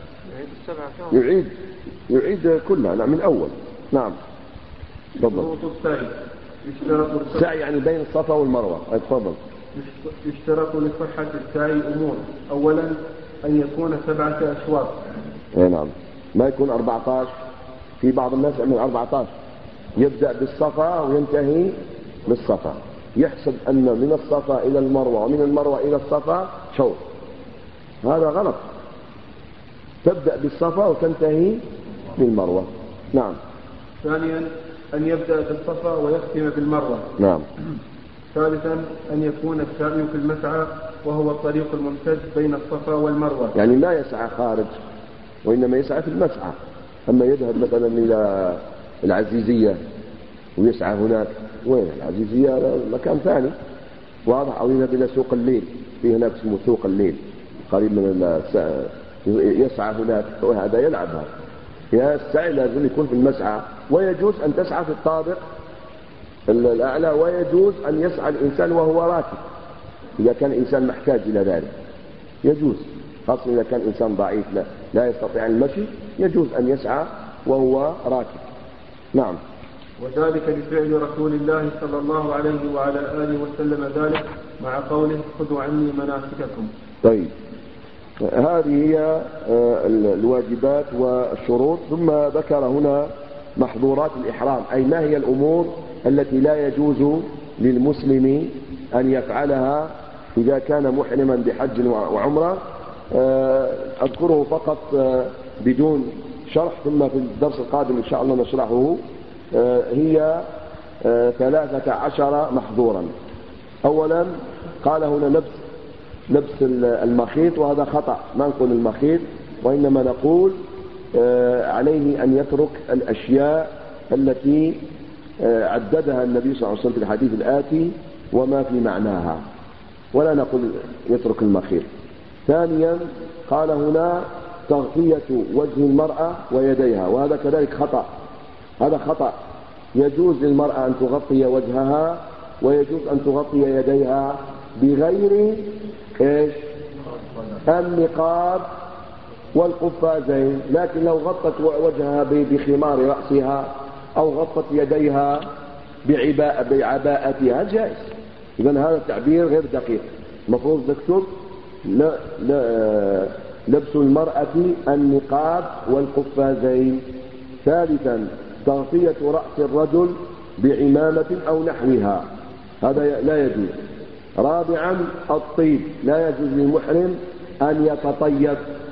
يعيد كلها. نعم، من أول. نعم، تفضل. السعي يعني بين الصفا والمروة. تفضل. يشترط لصحة السعي أمور. أولا أن يكون 7 أشواط. نعم، ما يكون 14. في بعض الناس يعمل 14، يبدأ بالصفا وينتهي بالصفا، يحسب أن من الصفا إلى المروة ومن المروة إلى الصفا شوط. هذا غلط، تبدأ بالصفا وتنتهي بالمروة. نعم. ثانيا أن يبدأ بالصفا ويختم بالمروة. نعم. ثالثا أن يكون السعي في المسعى وهو الطريق الممتد بين الصفا والمروة، يعني لا يسعى خارج وإنما يسعى في المسعى. أما يذهب مثلا إلى العزيزية ويسعى هناك، وين العزيزية؟ مكان ثاني. واضح؟ أو يذهب إلى سوق الليل، في هناك اسمه سوق الليل قريب من يسعى هناك، وهذا يلعب. هذا السعي لازم يكون في المسعى، ويجوز أن تسعى في الطابق الأعلى، ويجوز أن يسعى الإنسان وهو راكب إذا كان إنسان محتاج إلى ذلك، يجوز، خاصة إذا كان إنسان ضعيف لا يستطيع المشي، يجوز أن يسعى وهو راكب. نعم. وذلك لفعل رسول الله صلى الله عليه وعلى آله وسلم ذلك مع قوله خذوا عني مناسككم. طيب، هذه هي الواجبات والشروط. ثم ذكر هنا محظورات الإحرام، أي ما هي الأمور التي لا يجوز للمسلم أن يفعلها إذا كان محرما بحج وعمرة. أذكره فقط بدون شرح، ثم في الدرس القادم إن شاء الله نشرحه. هي 13 محظورا. أولا قال هنا لبس المخيط، وهذا خطأ، ما نقول المخيط وإنما نقول عليه أن يترك الأشياء التي عددها النبي صلى الله عليه وسلم في الحديث الآتي وما في معناها، ولا نقول يترك المخيط. ثانيا قال هنا تغطية وجه المرأة ويديها، وهذا كذلك خطأ، هذا خطأ. يجوز للمرأة أن تغطي وجهها ويجوز أن تغطي يديها بغير النقاب والقفازين، لكن لو غطت وجهها بخمار رأسها أو غطت يديها بعباءتها جائز. إذن هذا التعبير غير دقيق، المفروض نكتب لبس المرأة النقاب والقفازين. ثالثا تغطية رأس الرجل بعمامة أو نحوها، هذا لا يجوز. رابعا الطيب، لا يجوز للمحرم أن يتطيب.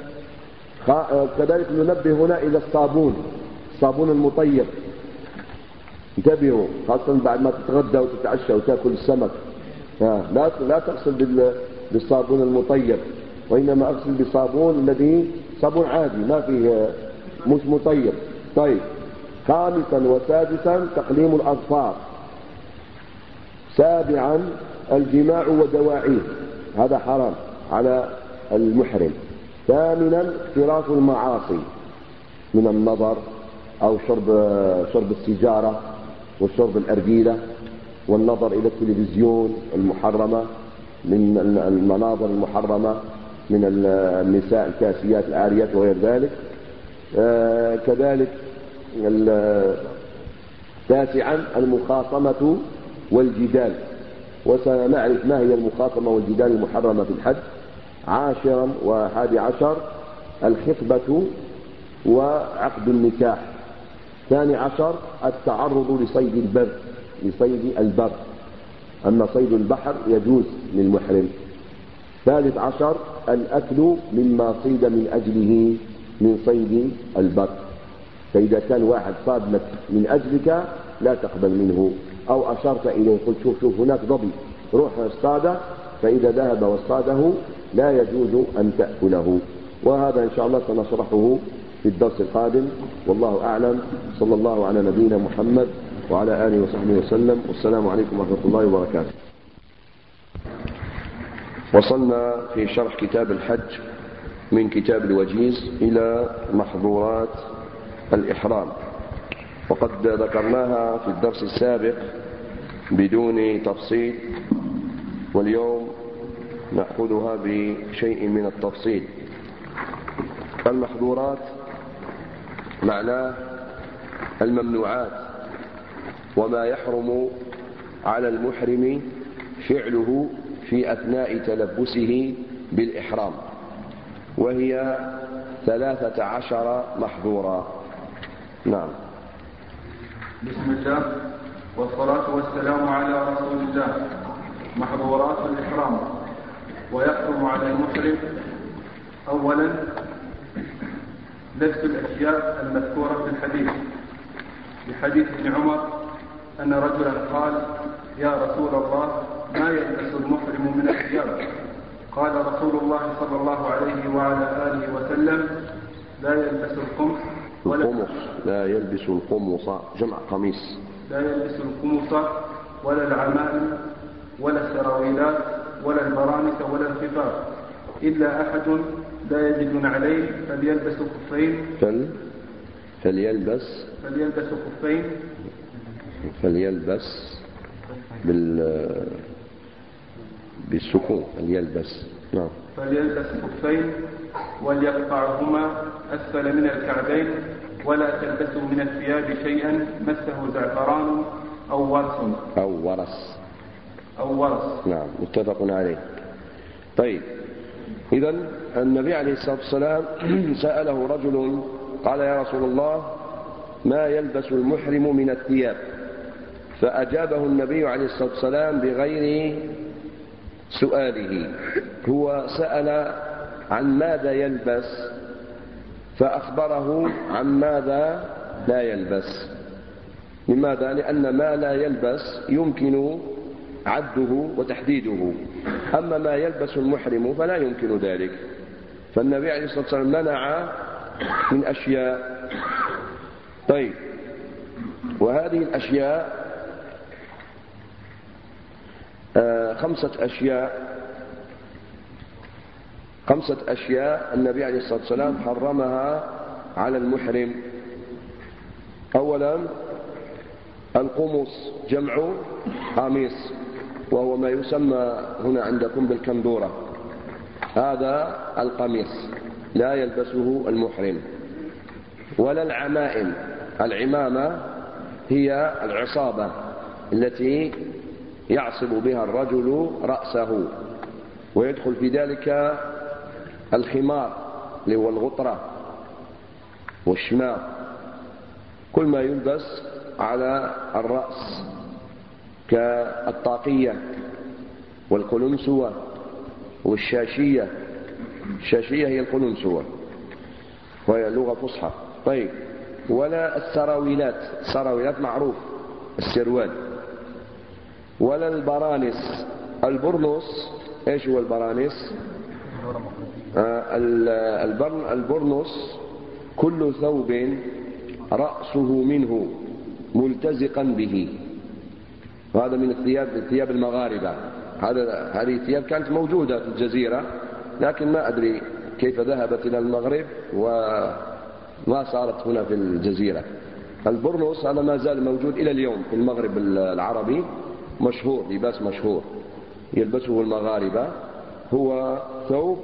كذلك ننبه هنا إلى الصابون المطيب، انتبهوا خاصة بعد ما تتغدى وتتعشى وتأكل السمك، لا تغسل بالصابون المطيب، وإنما أغسل بصابون الذي صابون عادي ما فيه مش مطيب. طيب. خامسا وسادسا تقليم الأظفار. سابعا الجماع ودواعيه، هذا حرام على المحرم. ثامنا اقتراف المعاصي من النظر أو شرب السيجارة وشرب الأرجيلة والنظر إلى التلفزيون المحرمة، من المناظر المحرمة من النساء الكاسيات العاريات وغير ذلك. كذلك تاسعا المخاصمة والجدال، وسنعرف ما هي المخاصمة والجدال المحرمة في الحد. عاشرا وحادي عشر الخطبة وعقد النكاح. 12 التعرض لصيد البر، أما صيد البحر يجوز للمحرم. 13 الأكل مما صيد من أجله من صيد البر، فإذا كان واحد صاد لك من أجلك لا تقبل منه، أو أشرت إليه قلت شوف هناك ظبي روح اصطاده، فإذا ذهب واصطاده لا يجوز أن تأكله. وهذا إن شاء الله سنشرحه في الدرس القادم، والله أعلم. صلى الله على نبينا محمد وعلى آله وصحبه وسلم، والسلام عليكم ورحمة الله وبركاته. وصلنا في شرح كتاب الحج من كتاب الوجيز إلى محظورات الإحرام، وقد ذكرناها في الدرس السابق بدون تفصيل، واليوم نأخذها بشيء من التفصيل. المحظورات معناه الممنوعات، وما يحرم على المحرم فعله في أثناء تلبسه بالإحرام، وهي 13 محظورا. نعم. بسم الله والصلاة والسلام على رسول الله. محظورات الإحرام. ويحرم على المحرم: أولا لبس الأشياء المذكورة في الحديث، بحديث ابن عمر أن رجلا قال: يا رسول الله، ما يلبس المحرم من الثياب؟ قال رسول الله صلى الله عليه وعلى آله وسلم: لا يلبس القمص لا يلبس القمص، جمع قميص. لا يلبس القمص ولا العمائم ولا السراويلات ولا البرانس ولا الخفاف، إلا أحد لا يجد نعلين فليلبس خفين. فليلبس بالسكون فليلبس. نعم. فليلبس خفين وليقطعهما أسفل من الكعبين، ولا تلبسوا من الثياب شيئا مسه زعفران أو ورس. نعم، متفق عليه. طيب، إذن النبي عليه الصلاة والسلام سأله رجل قال: يا رسول الله، ما يلبس المحرم من الثياب؟ فأجابه النبي عليه الصلاة والسلام بغير سؤاله، هو سأل عن ماذا يلبس فأخبره عن ماذا لا يلبس. لماذا؟ لأن ما لا يلبس يمكن عده وتحديده، أما ما يلبس المحرم فلا يمكن ذلك. فالنبي عليه الصلاة والسلام منع من أشياء. طيب، وهذه الأشياء 5 أشياء النبي عليه الصلاة والسلام حرمها على المحرم. أولا القمص، جمع قميص، وهو ما يسمى هنا عندكم بالكندورة. هذا القميص لا يلبسه المحرم. ولا العمائم، العمامة هي العصابة التي يعصب بها الرجل رأسه، ويدخل في ذلك الخمار اللي هو الغطرة والشماغ، كل ما يلبس على الرأس كالطاقية والقلنسوة والشاشية. الشاشية هي القلنسوة وهي لغة فصحى. طيب، ولا السراويلات، السراويلات معروف السروال، ولا البرانس. البرنس ايش هو البرانس؟ البرنس كل ثوب رأسه منه ملتزقا به. وهذا من ثياب المغاربة. هذه الثياب كانت موجودة في الجزيرة، لكن ما أدري كيف ذهبت إلى المغرب وما صارت هنا في الجزيرة. البرنس هذا ما زال موجود إلى اليوم في المغرب العربي، مشهور، لباس مشهور يلبسه المغاربة، هو ثوب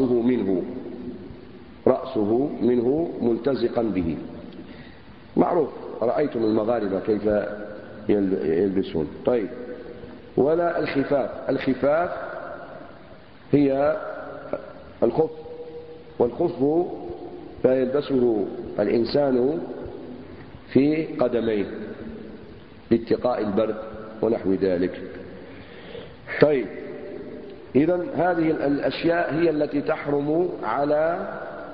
رأسه منه ملتزقا به، معروف، رأيتم المغاربة كيف يلبسون. طيب، ولا الخفاف. الخفاف هي الخف، والخف فيلبسه الإنسان في قدميه لاتقاء البرد ونحو ذلك. طيب، إذن هذه الأشياء هي التي تحرم على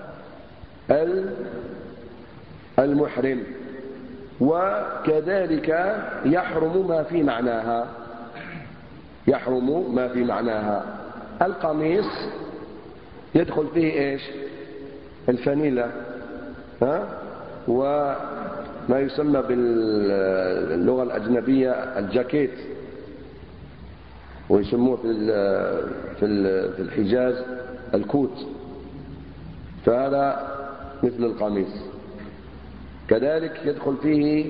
المحرم، وكذلك يحرم ما في معناها. القميص يدخل فيه ايش؟ الفانيلا، وما يسمى باللغة الأجنبية الجاكيت، ويسموه في الحجاز الكوت، فهذا مثل القميص. كذلك يدخل فيه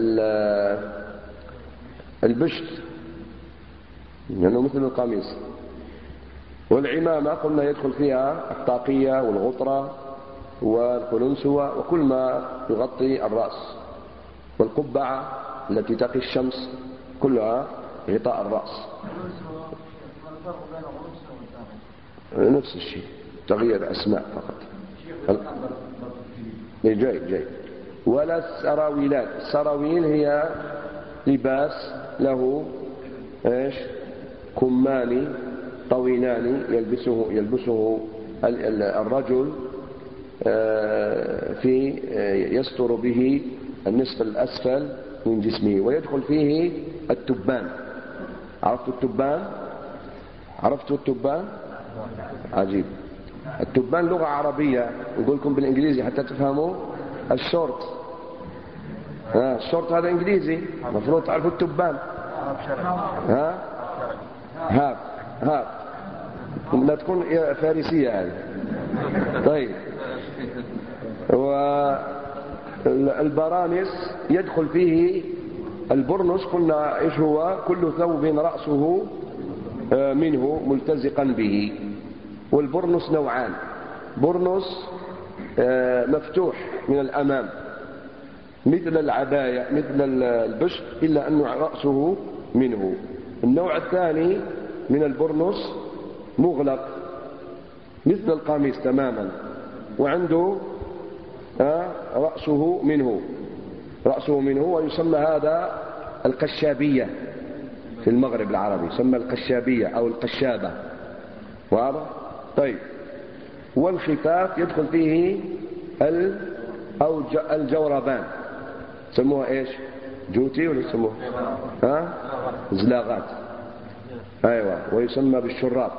البشت لأنه مثل القميص. والعمامة قلنا يدخل فيها الطاقية والغطرة والقلنسوة وكل ما يغطي الرأس، والقبعة التي تقي الشمس كلها غطاء الرأس. نفس الشيء، تغيير أسماء فقط. جاي. ولا السراويلات. السراويل هي لباس له ايش؟ كمان طويلان يلبسه الرجل في يستر به النصف الأسفل من جسمه، ويدخل فيه التبان. عرفتوا التبان؟ عجيب. التبان لغة عربية، نقول لكم بالإنجليزي حتى تفهموا. الشورت، الشورت هذا إنجليزي، مفروض تعرفوا التبان. هاب لا تكون فارسية هذه. طيب، والبرانس يدخل فيه البرنس، قلنا ايش هو؟ كل ثوب رأسه منه ملتزقا به. والبرنس نوعان: برنس مفتوح من الأمام مثل العباية مثل البشت، إلا أن رأسه منه. النوع الثاني من البرنس مغلق مثل القميص تماما، وعنده رأسه منه، ويسمى هذا القشابية في المغرب العربي، يسمى القشابية أو القشابة. واضح؟ طيب، والخفاف يدخل فيه الجوربان، سموها ايش؟ جوتي ولا يسموها زلاغات؟ ايوه، ويسمى بالشراب.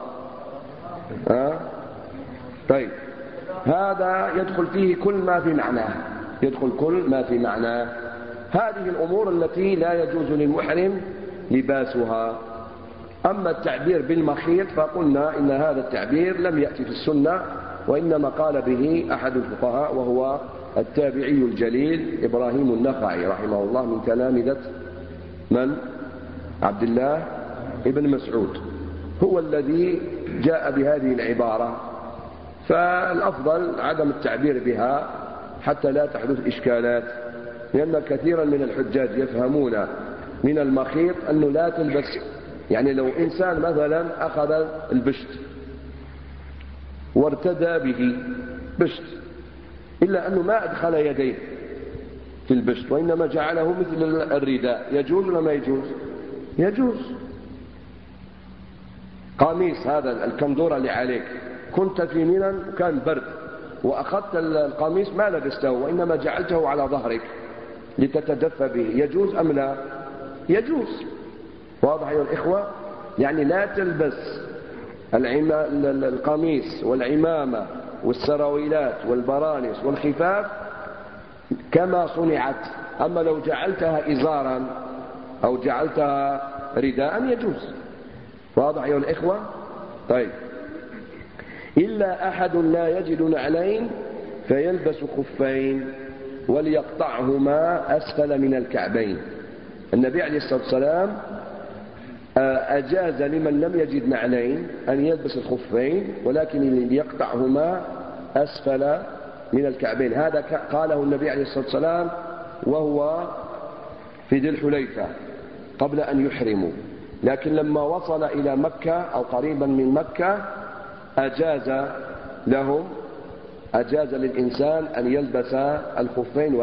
طيب، هذا يدخل فيه كل ما في معناه. هذه الأمور التي لا يجوز للمحرم لباسها. أما التعبير بالمخيط فقلنا إن هذا التعبير لم يأتي في السنة، وإنما قال به أحد الفقهاء وهو التابعي الجليل إبراهيم النخعي رحمه الله، من تلامذة من؟ عبد الله ابن مسعود، هو الذي جاء بهذه العبارة. فالأفضل عدم التعبير بها حتى لا تحدث إشكالات، لأن كثيرا من الحجاج يفهمون من المخيط أنه لا تلبس. يعني لو إنسان مثلا أخذ البشت وارتدى به بشت، إلا أنه ما أدخل يديه في البشت وإنما جعله مثل الرداء، يجوز ولا ما يجوز؟ يجوز. قميص هذا الكندورة اللي عليك، كنت في منى وكان برد وأخذت القميص ما لبسته وإنما جعلته على ظهرك لتتدفى به، يجوز أم لا؟ يجوز. واضح أيها الإخوة؟ يعني لا تلبس القميص والعمامة والسراويلات والبرانس والخفاف كما صنعت، أما لو جعلتها إزارا أو جعلتها رداء يجوز. واضح أيها الإخوة؟ طيب. إلا أحد لا يجد نعلين فيلبس خفين وليقطعهما أسفل من الكعبين. النبي عليه الصلاة والسلام أجاز لمن لم يجد نعلين أن يلبس الخفين، ولكن ليقطعهما أسفل من الكعبين. هذا قاله النبي عليه الصلاة والسلام وهو في ذي الحليفة قبل أن يحرموا، لكن لما وصل إلى مكة أو قريبا من مكة أجاز للإنسان أن يلبس الخفين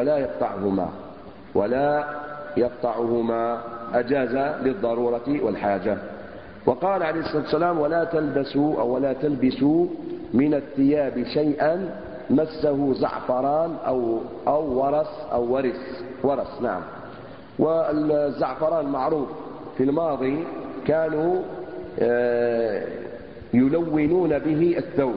ولا يقطعهما أجاز للضرورة والحاجة. وقال عليه الصلاة والسلام ولا تلبسوا من الثياب شيئا مسه زعفران أو ورس. نعم. والزعفران معروف في الماضي كانوا يلونون به الثوب،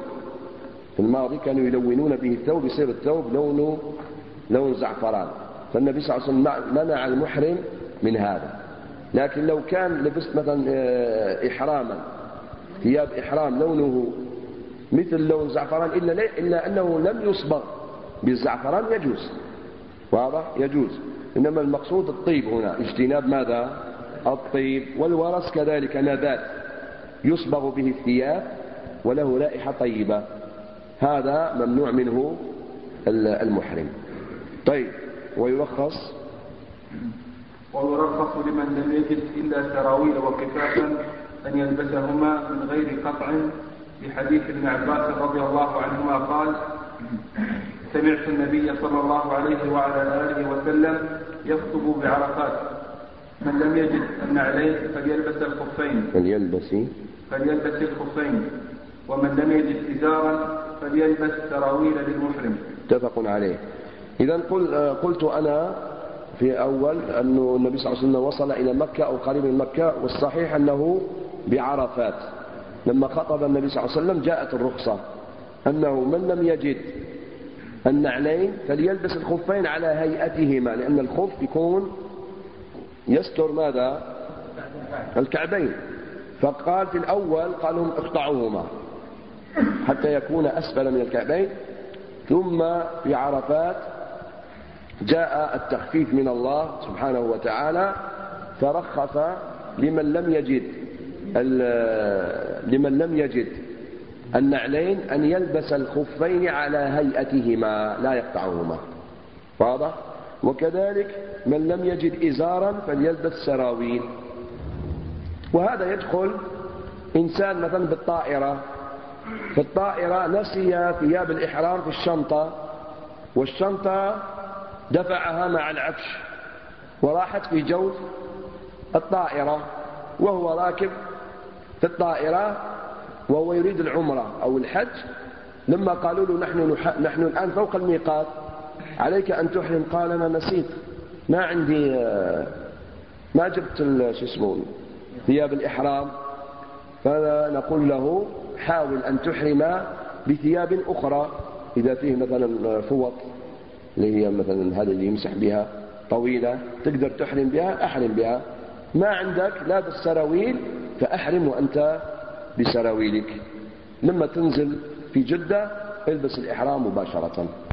يصير الثوب لون زعفران، فالنبي صلى الله عليه وسلم منع المحرم من هذا. لكن لو كان لبست مثلا إحراما ثياب إحرام لونه مثل لون زعفران إلا أنه لم يصبغ بالزعفران يجوز. واضح؟ يجوز. إنما المقصود الطيب هنا، اجتناب ماذا؟ الطيب. والورس كذلك نبات يصبغ به الثياب وله رائحة طيبة، هذا ممنوع منه المحرم. طيب. ويرخص لمن لم يجد إلا سراويل وكفافا أن يلبسهما من غير قطع، في حديث ابن عباس رضي الله عنهما قال سمعت النبي صلى الله عليه وعلى آله وسلم يخطب بعرفات من لم يجد النعلين فليلبس الخفين ومن لم يجد إزارا فليلبس سراويل للمحرم. متفق عليه. إذا قلت أنا في أول أن النبي صلى الله عليه وسلم وصل إلى مكة أو قريب من مكة، والصحيح أنه بعرفات. لما خطب النبي صلى الله عليه وسلم جاءت الرخصة أنه من لم يجد النعلين فليلبس الخفين على هيئتهما، لأن الخف يكون يستر ماذا؟ الكعبين. فقال في الأول قال لهم اقطعوهما حتى يكون أسفل من الكعبين، ثم في عرفات جاء التخفيف من الله سبحانه وتعالى فرخص لمن لم يجد النعلين أن يلبس الخفين على هيئتهما لا يقطعهما. واضح؟ وكذلك من لم يجد إزارا فليلبس سراويل. وهذا يدخل إنسان مثلا في الطائرة نسي ثياب الإحرام في الشنطة، والشنطة دفعها مع العفش وراحت في جوف الطائرة، وهو راكب في الطائرة وهو يريد العمرة أو الحج، لما قالوا له نحن الآن فوق الميقات عليك أن تحرم، قال أنا نسيت، ما عندي، ما جبت ثياب الإحرام. فنقول له حاول أن تحرم بثياب أخرى، إذا فيه مثلا فوط اللي هي مثلا هذا اللي يمسح بها طويلة تقدر تحرم بها، أحرم بها. ما عندك لابس سراويل فأحرم وأنت بسراويلك. لما تنزل في جدة البس الإحرام مباشرة.